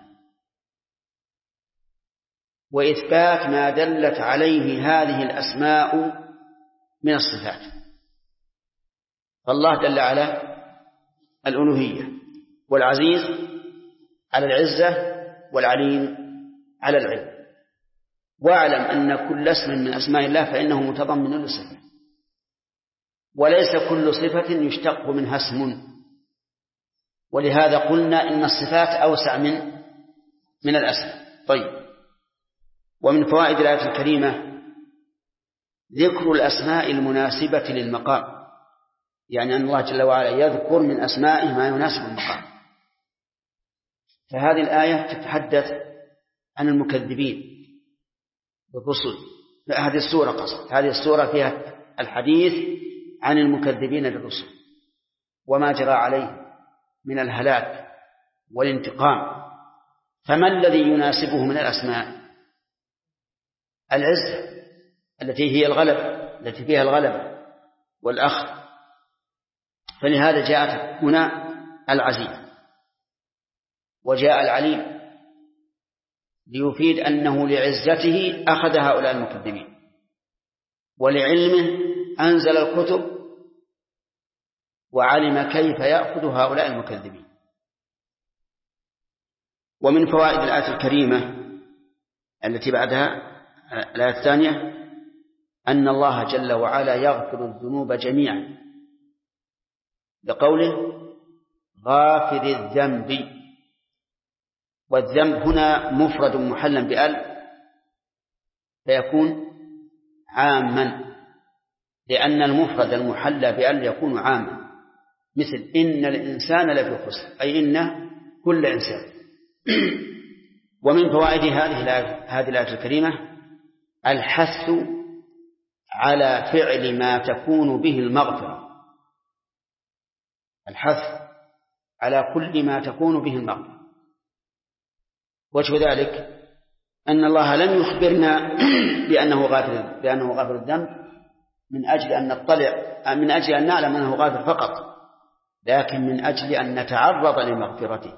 وإثبات ما دلت عليه هذه الأسماء من الصفات. فالله دل على الألوهية، والعزيز على العزة، والعليم على العلم. واعلم أن كل اسم من أسماء الله فإنه متضمن لصفة، وليس كل صفة يشتق منها اسم، ولهذا قلنا إن الصفات أوسع من الأسماء. طيب، ومن فوائد الآية الكريمة ذكر الأسماء المناسبة للمقام، يعني أن الله جل وعلا يذكر من أسمائه ما يناسب المقام. فهذه الآية تتحدث عن المكذبين بالرسل. هذه السورة قصد، هذه السورة فيها الحديث عن المكذبين للرسل وما جرى عليه من الهلاك والانتقام. فما الذي يناسبه من الأسماء؟ العزة التي هي الغلبة، التي فيها الغلبة والأخذ. فلهذا جاءت هنا العزيز، وجاء العليم ليفيد أنه لعزته أخذ هؤلاء المكذبين، ولعلمه أنزل الكتب وعلم كيف يأخذ هؤلاء المكذبين. ومن فوائد الآية الكريمة التي بعدها الآية الثانية أن الله جل وعلا يغفر الذنوب جميعا، بقوله غافر الذنب. والذنب هنا مفرد محلا بأل فيكون عاما، لأن المفرد المحل بأل يكون عاما، مثل إن الإنسان لفي خسر، أي إن كل إنسان. ومن فوائد هذه الآية الكريمة الحث على فعل ما تكون به المغفرة، الحث على كل ما تكون به المغفرة. وجه ذلك أن الله لم يخبرنا بأنه غافر الذنب من أجل أن نطلع، من أجل أن نعلم أنه غافر فقط، لكن من أجل أن نتعرض لمغفرته.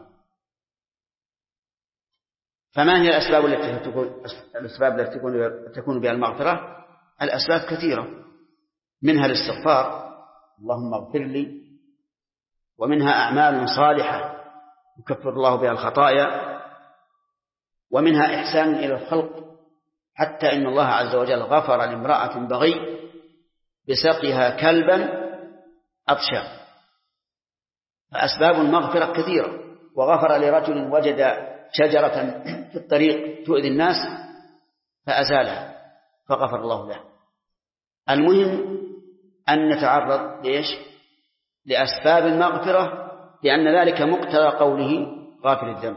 فما هي الأسباب التي تكون بها المغفرة؟ الأسباب كثيرة، منها الاستغفار اللهم اغفر لي، ومنها أعمال صالحة يكفر الله بها الخطايا، ومنها إحسان إلى الخلق، حتى إن الله عز وجل غفر لامرأة بغي بسقيها كلبا أطشى. فأسباب المغفرة كثيرة. وغفر لرجل وجد شجرة في الطريق تؤذي الناس فأزالها فغفر الله له. المهم أن نتعرض لأسباب المغفرة، لأن ذلك مقتضى قوله غافر الذنب.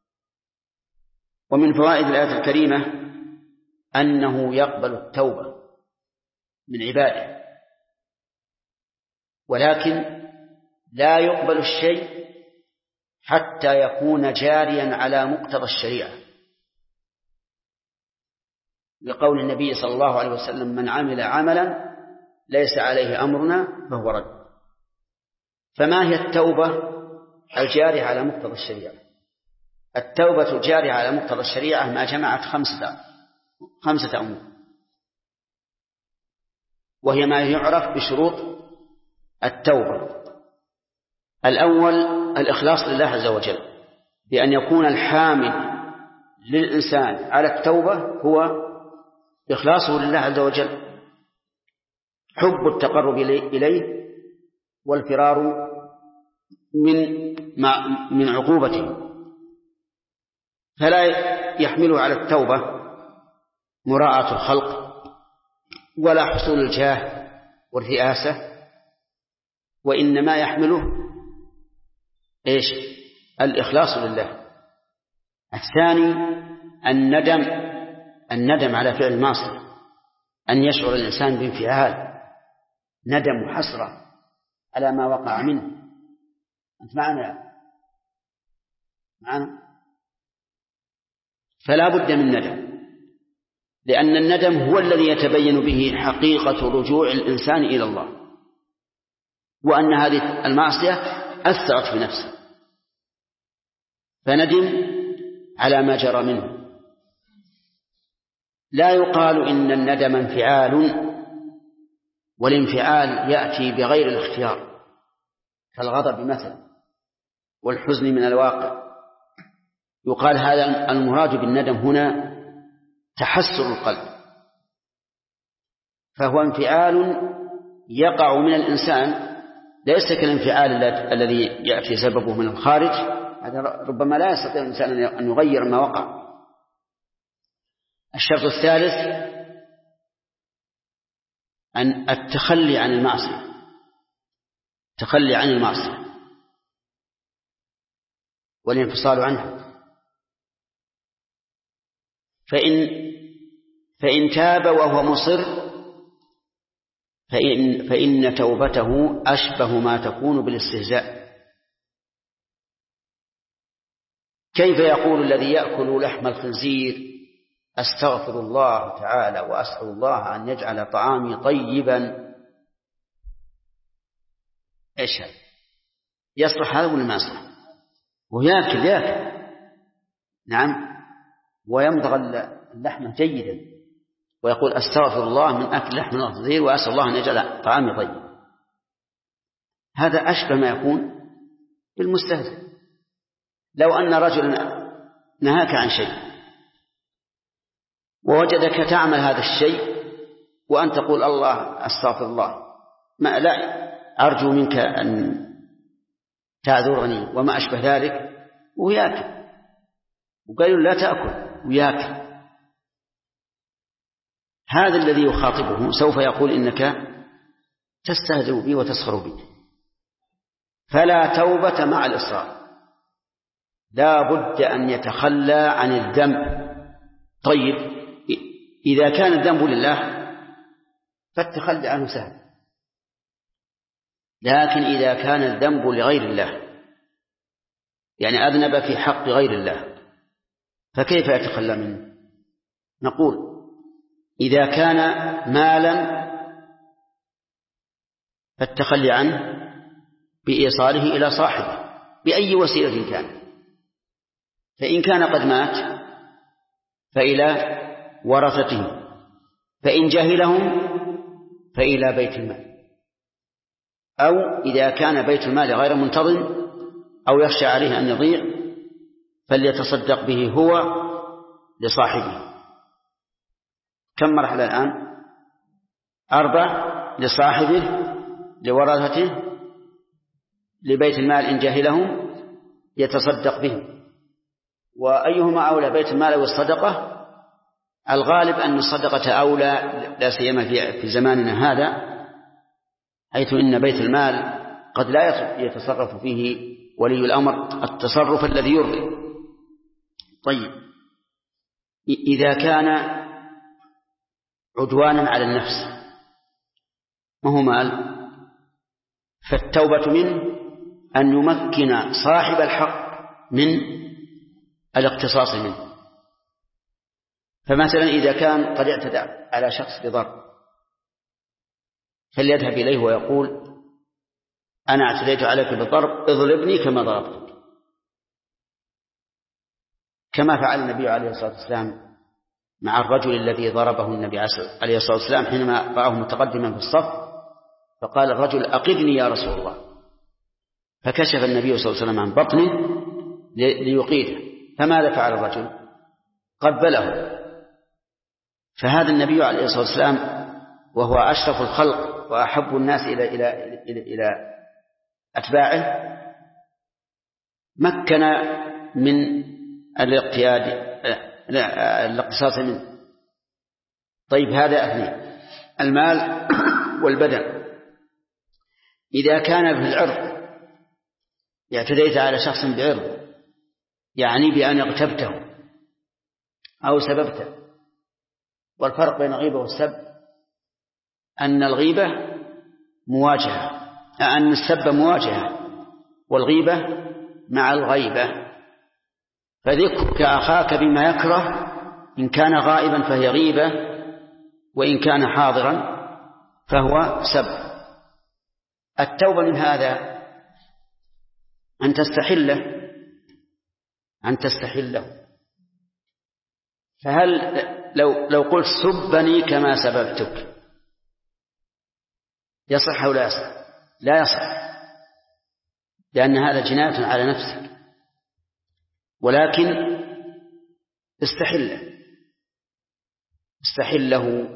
ومن فوائد الآية الكريمة أنه يقبل التوبة من عباده، ولكن لا يقبل الشيء حتى يكون جاريا على مقتضى الشريعة، لقول النبي صلى الله عليه وسلم: من عمل عملا ليس عليه أمرنا فهو رد. فما هي التوبة الجارية على مقتضى الشريعة؟ التوبة الجارية على مقتضى الشريعة ما جمعت خمسة أمور، وهي ما يعرف بشروط التوبة. الأول الإخلاص لله عز وجل، بأن يكون الحامل للإنسان على التوبة هو إخلاصه لله عز وجل، حب التقرب إليه والفرار من عقوبته. فلا يحمله على التوبة مراعاة الخلق ولا حصول الجاه والرئاسة، وإنما يحمله الإخلاص لله. الثاني الندم على فعل المعصية، أن يشعر الإنسان بانفعال، ندم وحسرة على ما وقع منه. أنت معنا؟ فلا بد من ندم، لأن الندم هو الذي يتبين به حقيقة رجوع الإنسان إلى الله، وأن هذه المعصية أثرت في نفسه فندم على ما جرى منه. لا يقال إن الندم انفعال، والانفعال يأتي بغير الاختيار، كالغضب مثلا والحزن من الواقع. يقال هذا المراد بالندم هنا تحسر القلب، فهو انفعال يقع من الإنسان، ليس كالانفعال الذي يأتي سببه من الخارج، هذا ربما لا يستطيع الإنسان أن يغير ما وقع. الشرط الثالث أن التخلي عن المعصية، التخلي عن المعصية والانفصال عنها. فإن تاب وهو مصر فإن توبته أشبه ما تكون بالاستهزاء. كيف يقول الذي يأكل لحم الخنزير: أستغفر الله تعالى وأسأل الله أن يجعل طعامي طيبا؟ إيش هذا؟ يصلح هذا ولا ما يصلح؟ ويأكل نعم، ويمضغ اللحم جيدا ويقول: أستغفر الله من أكل لحم الخنزير وأسأل الله أن يجعل طعامي طيب. هذا أشبه ما يكون بالمستهزئ. لو أن رجلا نهاك عن شيء ووجدك تعمل هذا الشيء وأن تقول: الله أستغفر الله، ما لا أرجو منك أن تعذرني وما أشبه ذلك، وياكل، وقالوا لا تأكل وياكل. هذا الذي يخاطبه سوف يقول: إنك تستهزئ بي وتسخر بي. فلا توبة مع الإصرار، لا بد أن يتخلى عن الذنب. طيب، إذا كان الذنب لله فالتخلي عنه سهل، لكن إذا كان الذنب لغير الله، يعني أذنب في حق غير الله، فكيف يتخلى منه؟ نقول: إذا كان مالا فالتخلي عنه بإيصاله إلى صاحبه بأي وسيلة كان، فإن كان قد مات فإلى ورثته، فإن جهلهم فإلى بيت المال. أو إذا كان بيت المال غير منتظم أو يخشى عليه أن يضيع فليتصدق به هو لصاحبه. كم مرحلة الآن؟ 4: لصاحبه، لورثته، لبيت المال إن جاهلهم يتصدق به. وأيهما أولى، بيت المال أو الصدقة؟ الغالب أن الصدقة أولى، لا سيما في زماننا هذا، حيث إن بيت المال قد لا يتصرف فيه ولي الأمر التصرف الذي يرضي. طيب، إذا كان عدوانا على النفس ما هو مال، فالتوبة منه أن يمكن صاحب الحق من الاقتصاص منه. فمثلا إذا كان قد اعتدى على شخص بضرب فليذهب إليه ويقول: أنا اعتديت عليك بالضرب، اضربني كما ضربتك، كما فعل النبي عليه الصلاة والسلام مع الرجل الذي ضربه النبي عليه الصلاة والسلام حينما رآه متقدما في الصف، فقال الرجل: أقدني يا رسول الله، فكشف النبي صلى الله عليه وسلم عن بطنه ليقيده، فماذا فعل الرجل؟ قبله. فهذا النبي عليه الصلاة والسلام وهو أشرف الخلق وأحب الناس إلى أتباعه مكن من الاقتصاص منه. طيب، هذا أثنين: المال والبدن. إذا كان في العرض اعتديت على شخص بعرض، يعني بأن اغتبته أو سببته. والفرق بين الغيبة والسب أن الغيبة مواجهة، أن السب مواجهة، والغيبة مع الغيبة. فذكرك أخاك بما يكره إن كان غائبا فهي غيبة، وإن كان حاضرا فهو سب. التوبة من هذا أن تستحله. فهل لو قلت: سبني كما سببتك، يصح أو لا يصح؟ لا يصح، لأن هذا جناية على نفسك. ولكن استحله.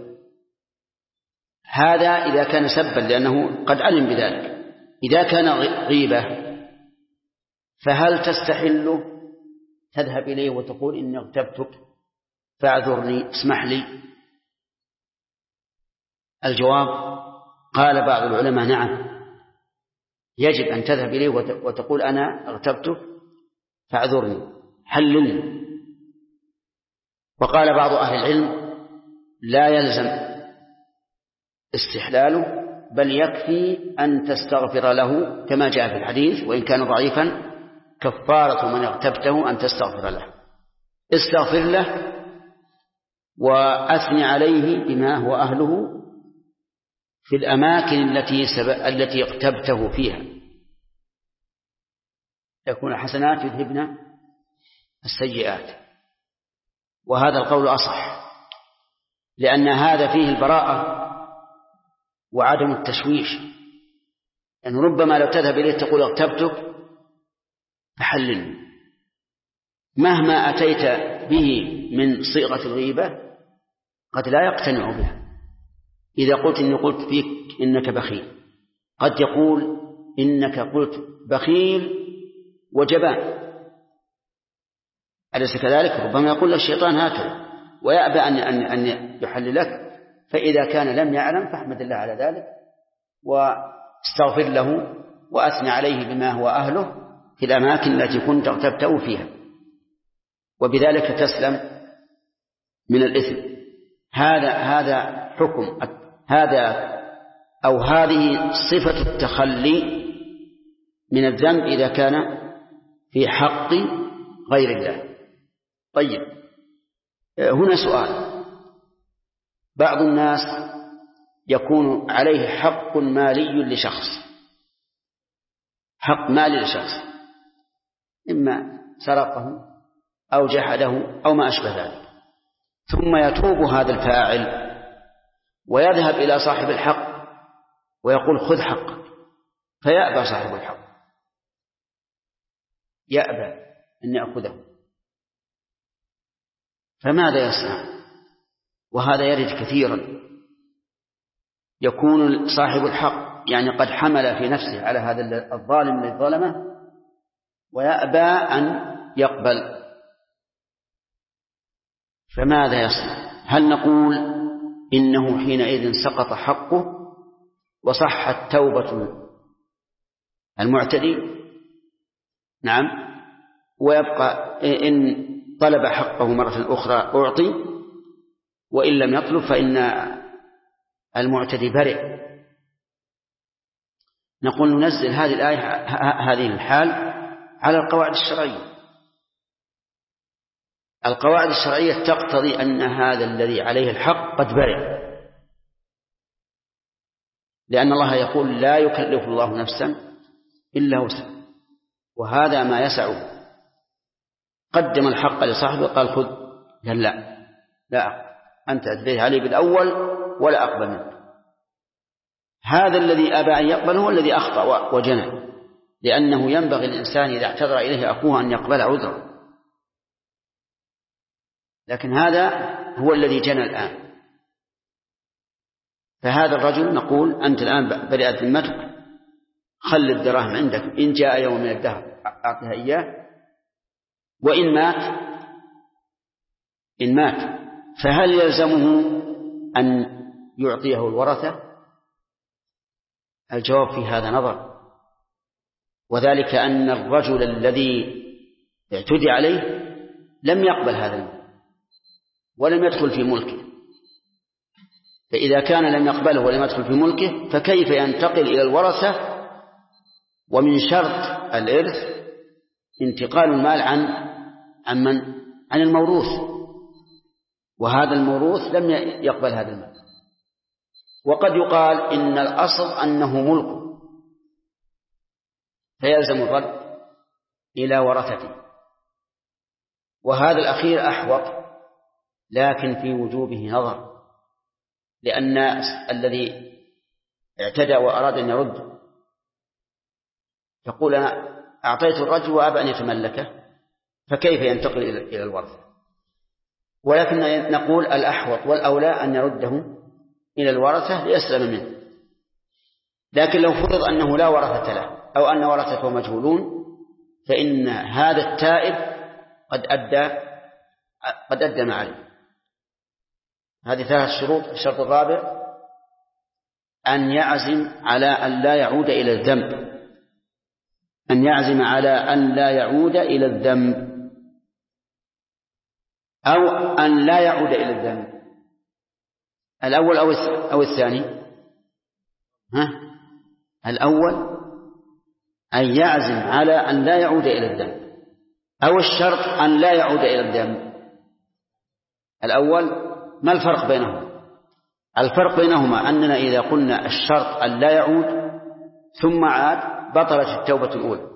هذا إذا كان سبا لأنه قد علم بذلك. إذا كان غيبة فهل تستحله؟ تذهب إليه وتقول: إني اغتبتك فاعذرني، اسمح لي. الجواب: قال بعض العلماء: نعم، يجب أن تذهب إليه وتقول: أنا اغتبتك فاعذرني، حللني. وقال بعض أهل العلم: لا يلزم استحلاله، بل يكفي أن تستغفر له، كما جاء في الحديث: وإن كان ضعيفا كفارة من اغتبته أن تستغفر له. استغفر له وأثني عليه بما هو أهله في الأماكن التي اغتبته فيها، يكون الحسنات يذهبن السيئات. وهذا القول أصح، لأن هذا فيه البراءة وعدم التشويش. يعني ربما لو تذهب إليه تقول: اغتبتك فحللني، مهما أتيت به من صيغة الغيبة قد لا يقتنع بها. إذا قلت: إني قلت فيك إنك بخيل، قد يقول: إنك قلت بخيل وجبان، أليس كذلك؟ ربما يقول الشيطان هكذا ويأبى أن يحللك. فإذا كان لم يعلم فاحمد الله على ذلك واستغفر له وأثني عليه بما هو أهله في الأماكن التي كنت اغتبته فيها، وبذلك تسلم من الإثم. هذا حكم، هذه صفة التخلي من الذنب إذا كان في حق غير الله. طيب، هنا سؤال: بعض الناس يكون عليه حق مالي لشخص، حق مالي لشخص، إما سرقه أو جحده أو ما أشبه ذلك، ثم يتوب هذا الفاعل ويذهب إلى صاحب الحق ويقول: خذ حقك، فيأبى صاحب الحق، يأبى أن يأخذه، فماذا يصنع؟ وهذا يرد كثيرا، يكون صاحب الحق يعني قد حمل في نفسه على هذا الظالم الذي ظلمه ويأبى أن يقبل، فماذا يصنع؟ هل نقول إنه حينئذ سقط حقه وصحت توبة المعتدي؟ نعم، ويبقى إن طلب حقه مرة أخرى أعطي، وإن لم يطلب فإن المعتدي برئ. نقول ننزل هذه الآية هذه الحال على القواعد الشرعية. القواعد الشرعية تقتضي أن هذا الذي عليه الحق قد برئ، لأن الله يقول لا يكلف الله نفسا إلا وسعها، وهذا ما يسعه. قدم الحق لصاحبه قال خذ، قال لا أنت أدريت علي بالأول ولا أقبل منك. هذا الذي أبى أن يقبل هو الذي أخطأ وجنى، لأنه ينبغي الإنسان إذا اعتذر إليه أخوه أن يقبل عذره، لكن هذا هو الذي جنى الآن. فهذا الرجل نقول أنت الآن برئت ذمتك، خل الدراهم عندك، إن جاء يوم من الدهر أعطيها إياه، وإن مات فهل يلزمه أن يعطيه الورثة؟ الجواب في هذا نظر، وذلك أن الرجل الذي اعتدي عليه لم يقبل هذا المال ولم يدخل في ملكه، فإذا كان لم يقبله ولم يدخل في ملكه فكيف ينتقل إلى الورثة؟ ومن شرط الإرث انتقال المال عن الموروث، وهذا الموروث لم يقبل هذا المال. وقد يقال إن الأصل أنه ملك، فيلزم الرد إلى ورثته، وهذا الأخير أحوط، لكن في وجوبه نظر، لأن الذي اعتدى وأراد أن يرد يقول أنا أعطيت الرجل وأبى أن يتملكه، فكيف ينتقل إلى الورثة؟ ولكن نقول الأحوط والأولى أن يرده إلى الورثة ليسلم منه. لكن لو فرض أنه لا ورثة له أو أن ورثته مجهولون فإن هذا التائب قد أدى ما عليه. هذه 3 شروط. الشرط الرابع أن يعزم على أن لا يعود إلى الذنب، أن يعزم على أن لا يعود إلى الذنب، أو أن لا يعود إلى الذنب. الأول أو الثاني؟ الأول أن يعزم على أن لا يعود إلى الذنب، أو الشرط أن لا يعود إلى الذنب. الأول ما الفرق بينهما؟ الفرق بينهما أننا إذا قلنا الشرط أن لا يعود ثم عاد بطلت التوبة الأولى،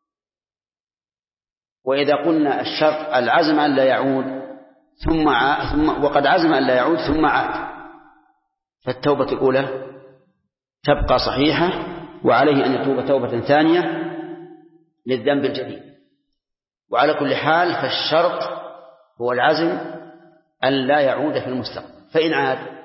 وإذا قلنا الشرط العزم أن لا يعود وقد عزم أن لا يعود ثم عاد، فالتوبة الأولى تبقى صحيحة، وعليه أن يتوب توبة ثانية للذنب الجديد. وعلى كل حال فالشرط هو العزم أن لا يعود في المستقبل، فإن عاد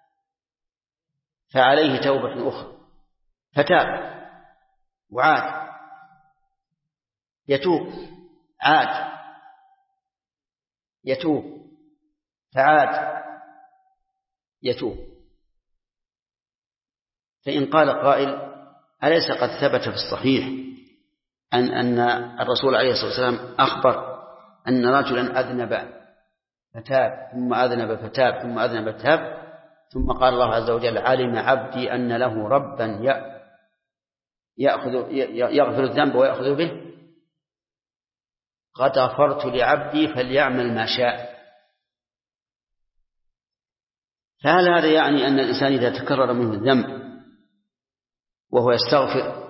فعليه توبة أخرى، فتاب وعاد، يتوب، عاد، يتوب، فعاد، يتوب. فإن قال قائل أليس قد ثبت في الصحيح أن الرسول عليه الصلاة والسلام أخبر أن رجلا أذنب فتاب ثم أذنب فتاب ثم أذنب فتاب، ثم قال الله عز وجل علم عبدي أن له ربا يغفر الذنب ويأخذ به، قد غفرت لعبدي فليعمل ما شاء. فهل هذا يعني أن الإنسان إذا تكرر منه الذنب وهو يستغفر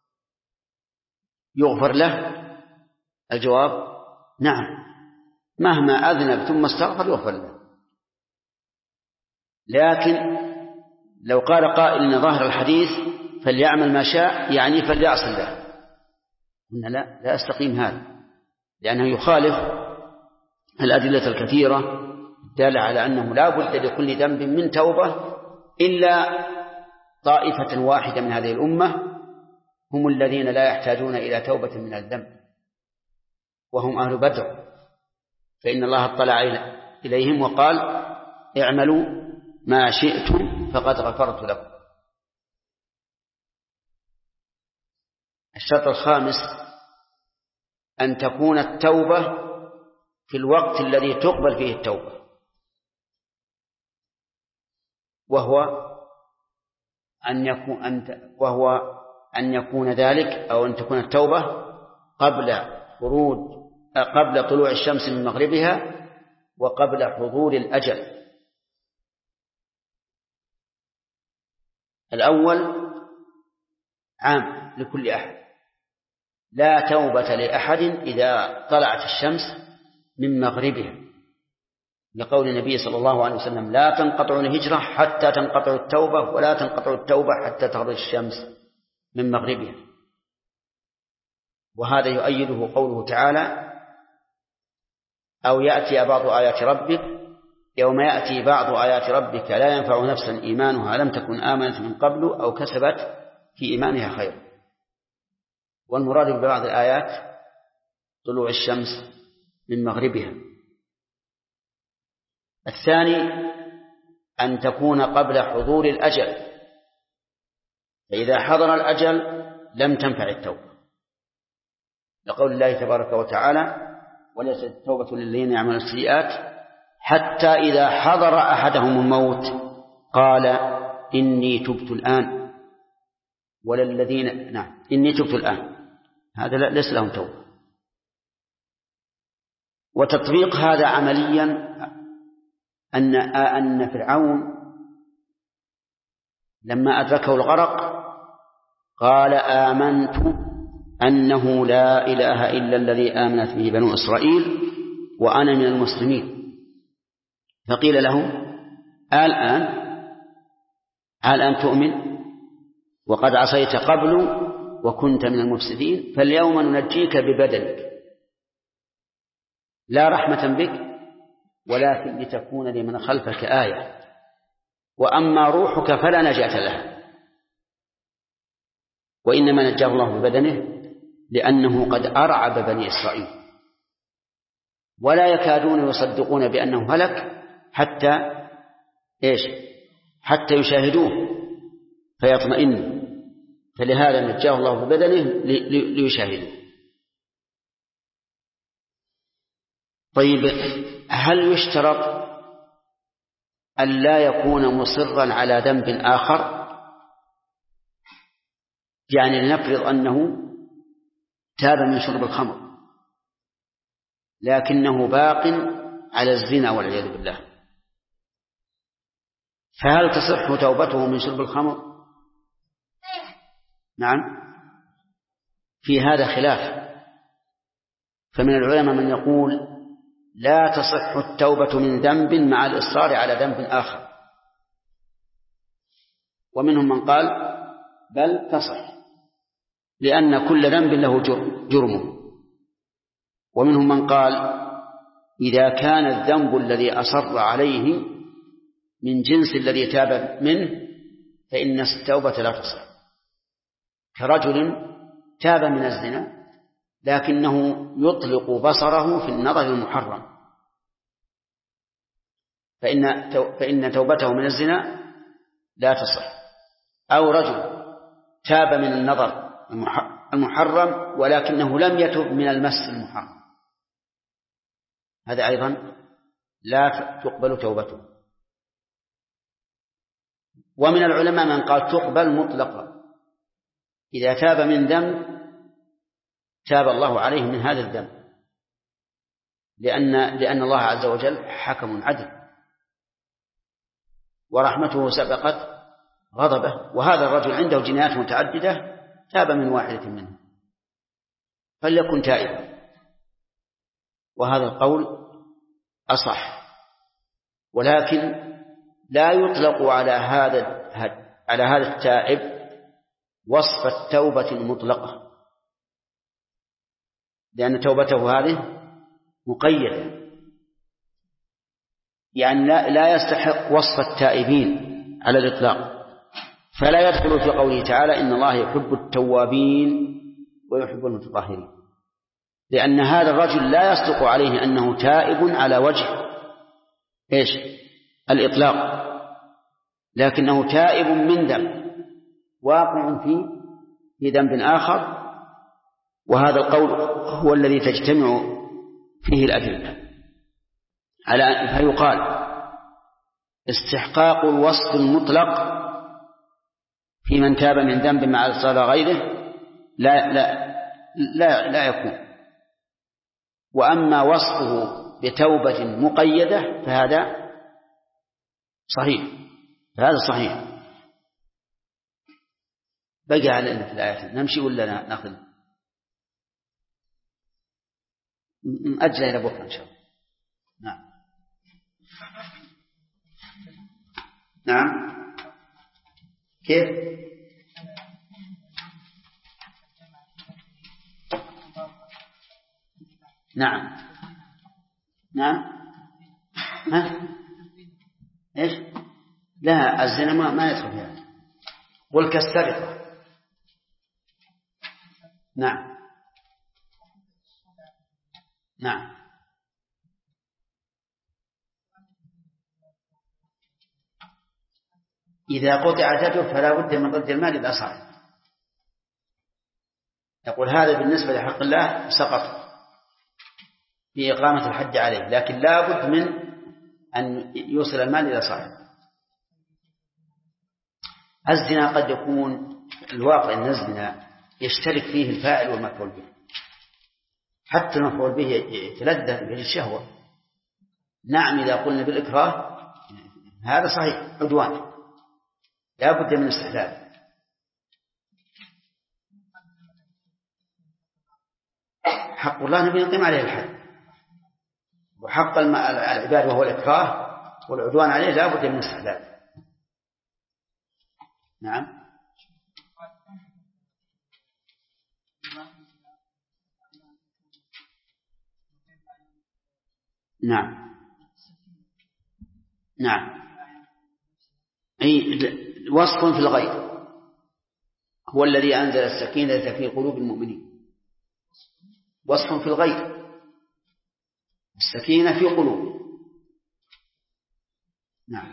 يغفر له؟ الجواب نعم، مهما أذنب ثم استغفر يغفر له. لكن لو قال قائل إن ظاهر الحديث فليعمل ما شاء يعني فليعص الله. قلنا لا يستقيم هذا، لأنه يخالف الأدلة الكثيرة الدالة على أنه لا بد لكل ذنب من توبة، إلا طائفة واحدة من هذه الأمة هم الذين لا يحتاجون إلى توبة من الذنب، وهم أهل بدر، فإن الله اطلع إليهم وقال اعملوا ما شئتم فقد غفرت لكم. الشرط الخامس أن تكون التوبة في الوقت الذي تقبل فيه التوبة، وهو أن يكون ذلك، أو أن تكون التوبة قبل طلوع الشمس من مغربها وقبل حضور الأجل. الأول عام لكل أحد، لا توبة لأحد إذا طلعت الشمس من مغربها، لقول النبي صلى الله عليه وسلم لا تنقطع الهجرة حتى تنقطع التوبة، ولا تنقطع التوبة حتى تغرب الشمس من مغربها. وهذا يؤيده قوله تعالى أو يأتي بعض آيات ربك، يوم يأتي بعض آيات ربك لا ينفع نفسا إيمانها لم تكن آمنت من قبل أو كسبت في إيمانها خير. والمراد ببعض الآيات طلوع الشمس من مغربها. الثاني أن تكون قبل حضور الأجل، فإذا حضر الأجل لم تنفع التوبة، لقول الله تبارك وتعالى وليست التوبة للذين يعملون السيئات حتى إذا حضر أحدهم الموت قال إني تبت الآن، وللذين إني تبت الآن، هذا ليس لهم توبة. وتطبيق هذا عمليا أن فرعون لما أدركه الغرق قال آمنت أنه لا إله إلا الذي آمنت به بنو إسرائيل وأنا من المسلمين. فقيل له الآن تؤمن وقد عصيت قبل وكنت من المفسدين، فاليوم ننجيك ببدنك لا رحمة بك ولكن لتكون لمن خلفك آية، وأما روحك فلا نجاة لها. وإنما نجاه الله ببدنه لأنه قد أرعب بني إسرائيل، ولا يكادون يصدقون بأنه هلك حتى يشاهدوه فيطمئنوا، فلهذا نجاه الله ببدنه ليشاهدوه. طيب، هل يشترط أن لا يكون مصرا على ذنب آخر؟ يعني لنفرض أنه تاب من شرب الخمر لكنه باق على الزنا والعياذ بالله، فهل تصح توبته من شرب الخمر؟ نعم، في هذا خلاف. فمن العلماء من يقول لا تصح التوبة من ذنب مع الإصرار على ذنب آخر، ومنهم من قال بل تصح لأن كل ذنب له جرمه، ومنهم من قال إذا كان الذنب الذي أصر عليه من جنس الذي تاب منه فإن التوبة لا تصح، كرجل تاب من الزنا لكنه يطلق بصره في النظر المحرم، فإن توبته من الزنا لا تصح. أو رجل تاب من النظر المحرم ولكنه لم يتب من المس المحرم، هذا أيضا لا تقبل توبته. ومن العلماء من قال تقبل مطلقا، إذا تاب من ذنب تاب الله عليه من هذا الذنب، لأن الله عز وجل حكم عدل ورحمته سبقت غضبه، وهذا الرجل عنده جنايات متعددة تاب من واحدة منها فليكن تائبا، وهذا القول أصح. ولكن لا يطلق على هذا التائب وصف التوبة المطلقة، لأن توبته هذه مقيدة، يعني لا يستحق وصف التائبين على الإطلاق، فلا يدخل في قوله تعالى إن الله يحب التوابين ويحب المتطهرين، لأن هذا الرجل لا يصدق عليه أنه تائب على وجه الإطلاق، لكنه تائب من ذنب واقع في ذنب آخر، وهذا القول هو الذي تجتمع فيه الأدلة فيقال استحقاق الوصف المطلق في من تاب من ذنب مع إصرار غيره لا يكون، وأما وصفه بتوبة مقيدة فهذا صحيح. بقى علينا في الآيات، نمشي ولا نأخذ؟ نأجل إلى بكرة إن شاء الله. نعم كيف؟ نعم ها؟ إيش؟ لا، الزنا ما يدخل فيها. قل كالسرقة. نعم إذا قطعت يده فلا بد من رد المال إذا صار. يقول هذا بالنسبة لحق الله سقط في إقامة الحد عليه، لكن لا بد من أن يوصل المال إلى صاحبه. الزنا قد يكون الواقع أن الزنا يشترك فيه الفاعل والمفعول به، حتى المفعول به يتلذذ به الشهوة. نعم إذا قلنا بالإكراه هذا صحيح عدوان، لا بد من استحلال. حق الله نبي نقيم عليه الحد، وحق العباد وهو الإكراه والعدوان عليه لا بد من استحلال. نعم أي وصف في الغيب، هو الذي أنزل السكينة في قلوب المؤمنين. وصف في الغيب، السكينة في قلوب. نعم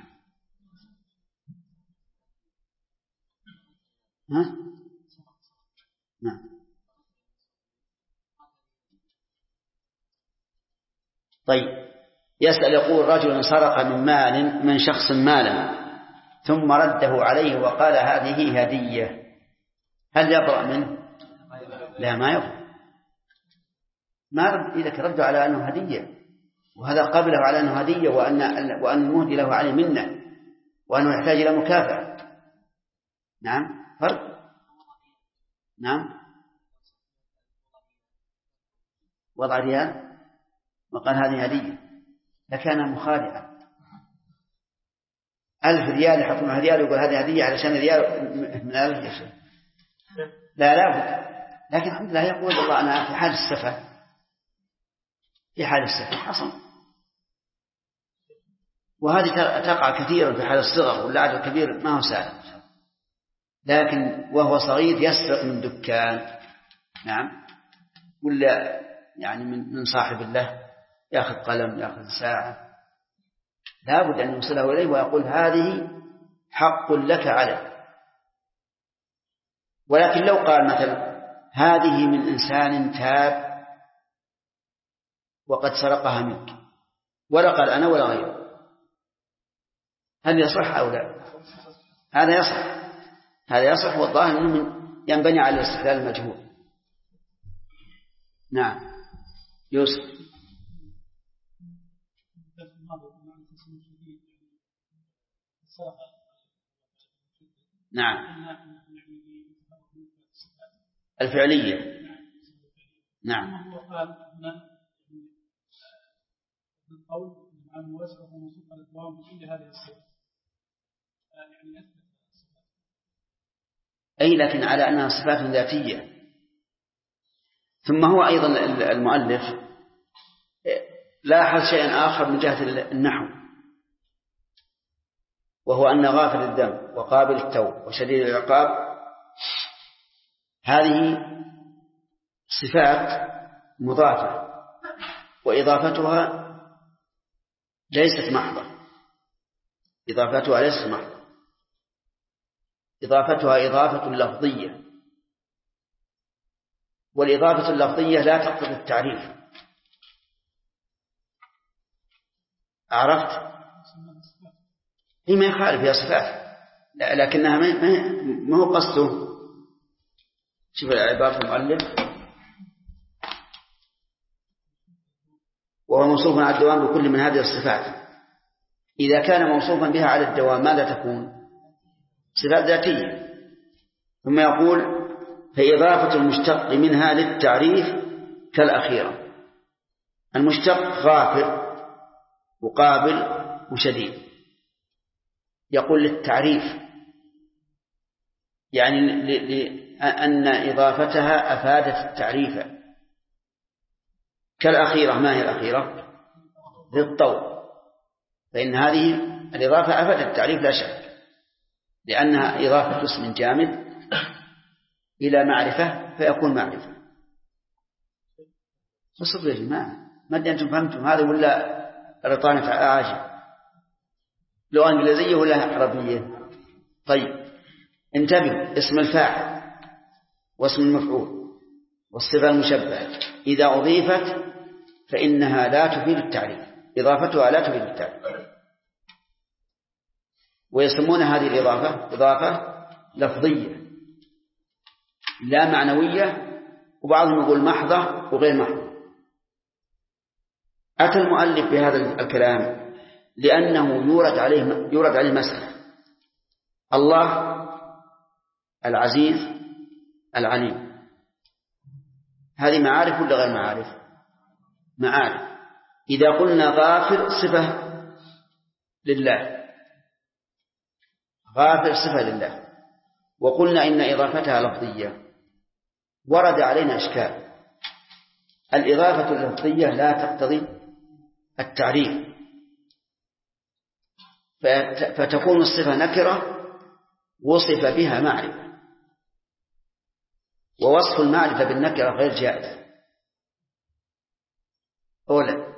طيب، يسأل يقول رجل سرق من شخص مالا ثم رده عليه وقال هذه هدية، هل يبرأ منه؟ لا، ما يبرأ. ما رد إذا رد على أنه هدية، وهذا قبله على أنه هدية، وأن المهدي له عليه منه، وأنه يحتاج إلى مكافأة. نعم فرق. نعم وضع ريال وقال هذه هدية لكان مخادعا. 1000 ريال يحطون ريال ويقول هذه هدية علشان ريال من 1000 يشتري. لا بد. لكن الحمد لله يقول الله أنا في حال السفة حصل. وهذه تقع كثيرا في حال الصغر، واللعب الكبير ما هو سهل، لكن وهو صغير يسرق من دكان، نعم، ولا يعني من صاحب الله يأخذ قلم، يأخذ ساعة، لا بد أن يوصله إليه ويقول هذه حق لك عليه. ولكن لو قال مثلا هذه من إنسان تاب وقد سرقها منك، ولا قال أنا ولا غيره، هل يصح أو لا؟ هذا يصح والظاهر أنه ينبني على الاستحلال المجهول. نعم يوسف. نعم الفعلية. نعم بالقول عن مواسبة وموصوف على الدوام بكل هذه الصفات، يعني أثبت الصفات. أي لكن على أنها صفات ذاتية. ثم هو أيضا المؤلف لاحظ شيئا آخر من جهة النحو، وهو أن غافر الذنب وقابل التوب وشديد العقاب هذه صفات مضافة، وإضافتها ليست محضة، إضافتها ليست محضة، إضافتها إضافة لفظية، والإضافة اللفظية لا تقتضي التعريف. عرفت؟ هي ما يخالف، هي صفات لكنها ما هو قصده. شوف عبارة المؤلف: وهو موصوف على الدوام بكل من هذه الصفات. إذا كان موصوفا بها على الدوام ماذا تكون؟ صفات ذاتية. ثم يقول: فإضافة المشتق منها للتعريف كالأخيرة. المشتق غافر وقابل وشديد، يقول للتعريف، يعني أن إضافتها أفادت التعريف. كالأخيرة، ما هي الأخيرة؟ للطول، فإن هذه الإضافة أفادت التعريف لا شك، لأنها إضافة اسم جامد إلى معرفة فيكون معرفة. فصبر يا جماعة، ما أدري أنتم فهمتم هذا ولا رطانة عاجل، لو إنجليزية ولا عربية؟ طيب انتبهوا: اسم الفاعل واسم المفعول والصفة المشبهة إذا أضيفت فإنها لا تفيد التعريف، إضافتها لا تفيد التعريف، ويسمون هذه الإضافة إضافة لفظية لا معنوية، وبعضهم يقول محضة وغير محضة. أتى المؤلف بهذا الكلام لأنه يورد عليه مسألة: الله العزيز العليم، هذه معارف ولا غير معارف؟ معارف. إذا قلنا غافر صفة لله، غافر صفة لله، وقلنا إن إضافتها لفظية، ورد علينا إشكال: الإضافة اللفظية لا تقتضي التعريف، فتكون الصفة نكرة وصف بها معرفة، ووصف المعرفة بالنكرة غير جائز. أولا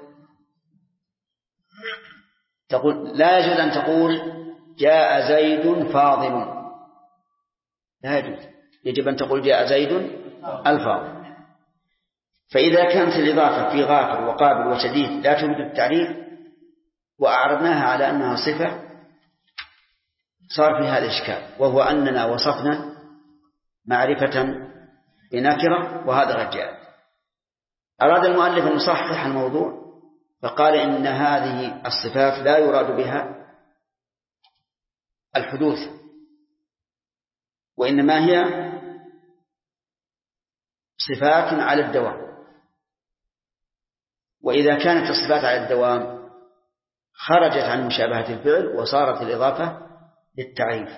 تقول لا يجوز أن تقول جاء زيد فاضل، لا يجوز، يجب أن تقول جاء زيد الفاضل. فإذا كانت الإضافة في غافر وقابل وشديد لا تفيد التعريف وأعرضناها على أنها صفة، صار في هذا الإشكال، وهو أننا وصفنا معرفة بنكرة وهذا غير جائز. أراد المؤلف أن يصحح الموضوع فقال إن هذه الصفات لا يراد بها الحدوث، وإنما هي صفات على الدوام، وإذا كانت الصفات على الدوام خرجت عن مشابهة الفعل وصارت الإضافة للتعريف،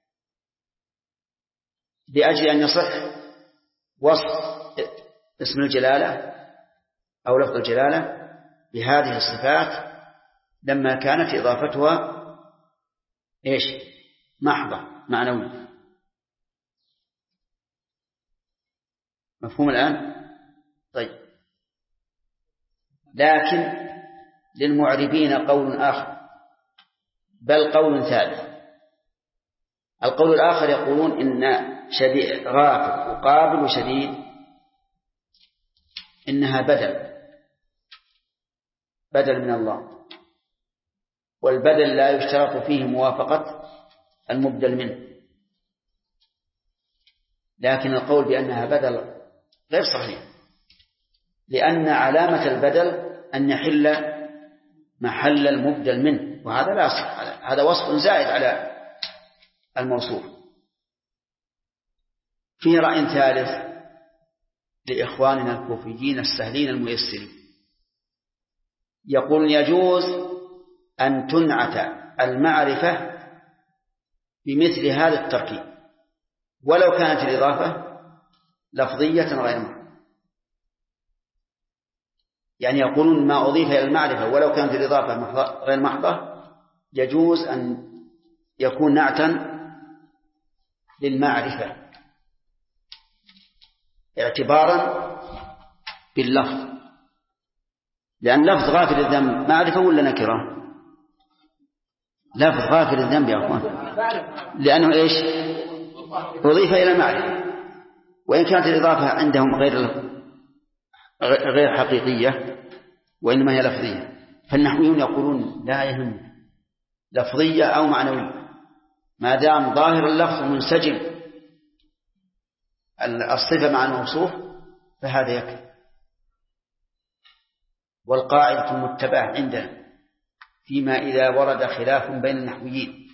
لأجل أن يصح وصف اسم الجلالة أو لفظ الجلالة بهذه الصفات لما كانت إضافتها إيش؟ محضة معنوية. مفهوم الآن؟ طيب، لكن للمعربين قول آخر، بل قول ثالث. القول الآخر يقولون إن غافر وقابل وشديد إنها بدل من الله، والبدل لا يشترط فيه موافقة المبدل منه، لكن القول بأنها بدل غير صحيح، لأن علامة البدل أن يحل محل المبدل منه، وهذا لا يصح، هذا وصف زائد على الموصوف. في رأي ثالث لإخواننا الكوفيين السهلين الميسرين، يقول يجوز أن تنعت المعرفة بمثل هذا التركيب، ولو كانت الإضافة لفظية غير محضة. يعني يقولون ما أضيف إلى المعرفة ولو كانت الإضافة غير محضة يجوز أن يكون نعتا للمعرفة اعتبارا باللفظ، لأن لفظ غافل الذنب معرفة ولا نكرة؟ لفظ غافل الذنب يا أخوان، لأنه إيش؟ أضيف إلى المعرفة، وإن كانت الإضافة عندهم غير حقيقية وإنما هي لفظية، فالنحويون يقولون لا يهم لفظية أو معنوية ما دام ظاهر اللفظ منسجم الصفة مع الموصوف فهذا يكفي. والقاعدة المتبعة عندنا فيما إذا ورد خلاف بين النحويين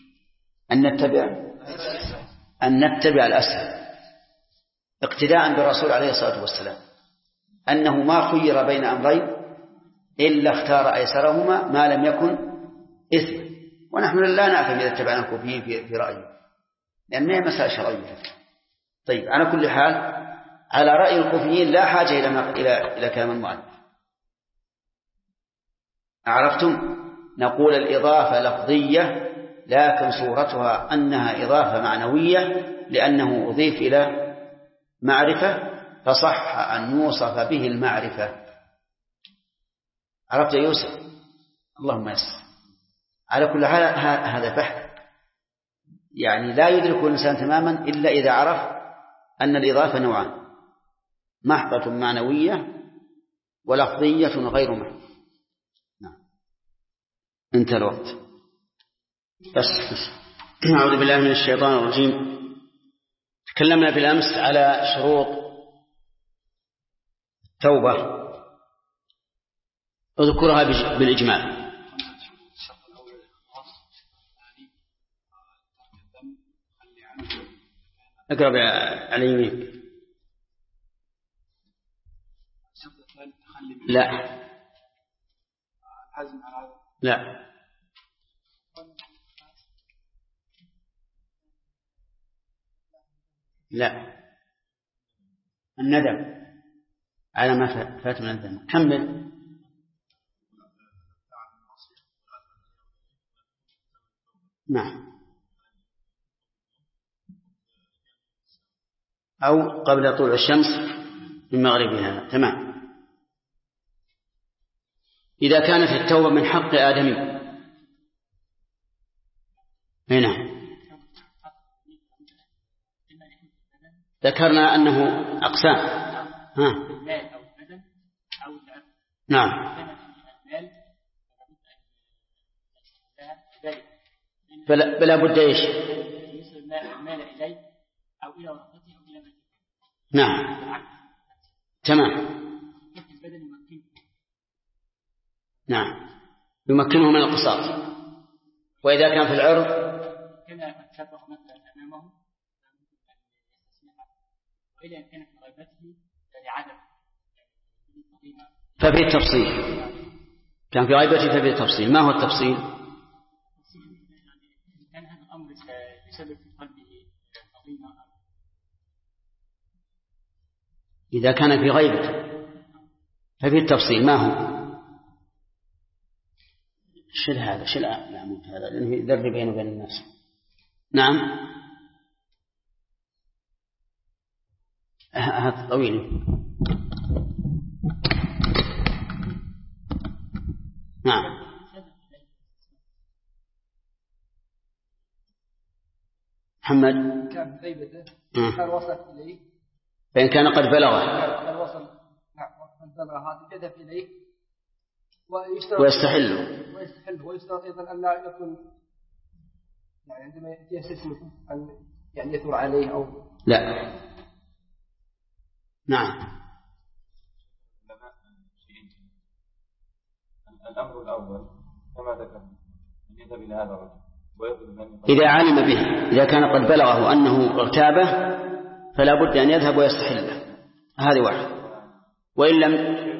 أن نتبع الأسهل اقتداء بالرسول عليه الصلاة والسلام، أنه ما خير بين أمرين إلا اختار أيسرهما ما لم يكن إثما، ونحن لا نأثم إذا اتبعنا الكوفيين في رأيه لأن ما هي مسألة شرعية. طيب على كل حال على رأي الكوفيين لا حاجة إلى كلام المؤلف. عرفتم؟ نقول الإضافة لفظية لكن صورتها أنها إضافة معنوية لأنه أضيف إلى معرفة فصح أن يوصف به المعرفة. عرفت يا يوسف؟ اللهم يسر. على كل حال هذا بحث يعني لا يدرك الإنسان تماما إلا إذا عرف أن الإضافة نوعان، محضة معنوية ولفظية غير محضة. نعم. انتهى الوقت. بس أعوذ بالله من الشيطان الرجيم. تكلمنا بالأمس على شروط التوبة، أذكرها بالإجمال. اقرب على يمينك. لا لا لا الندم على ما فات من الذنب. كمل. نعم. أو قبل طلوع الشمس من مغربها. تمام. إذا كانت التوبة من حق آدمي هنا ذكرنا أنه أقسام. نعم. فلا بد إيش؟ نعم. تمام. نعم. يمكنه من القصاص. وإذا كان في العرض ففي التفصيل. كان في غيبته ففي التفصيل. ما هو التفصيل؟ كان هذا الأمر بسبب في قلبه عظيمة. إذا كان في غيبته ففي التفصيل. ما هو؟ شل هذا شل العمود هذا لأنه يدرب بينه وبين الناس. نعم. هذا طويل. نعم. محمد كان في غيبته كان وصلت إليه فإن كان قد بلغه كان وصل قد بلغ هذا يذهب إليه ويستحله ويشترط أيضا أن لا يكون يعني عندما يأتي اسمه أن يعني يثور عليه أو لا. نعم. الأمر الأول كما ذكرنا أن يذهب إلى هذا الرجل إذا علم به، إذا كان قد بلغه أنه اغتابه فلا بد أن يذهب ويستحله. هذه واحد. وإن لم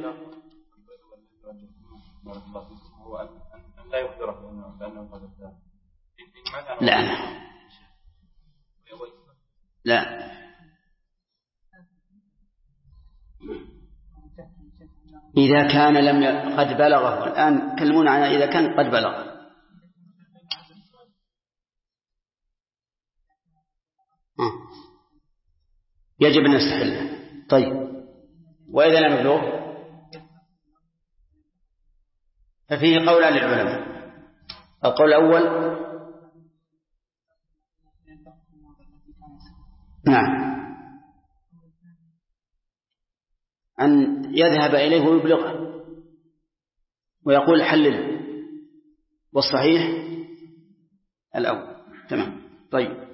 هو أن لا يخبره بأنه قد اغتاب. لا. لا. إذا كان قد بلغه. الآن كلمون عن إذا كان قد بلغ. يجب أن نستحله. طيب، وإذا لم يبلغ ففيه قولان للعلماء. القول الأول نعم أن يذهب إليه ويبلغه ويقول حلل، والصحيح الأول. تمام. طيب.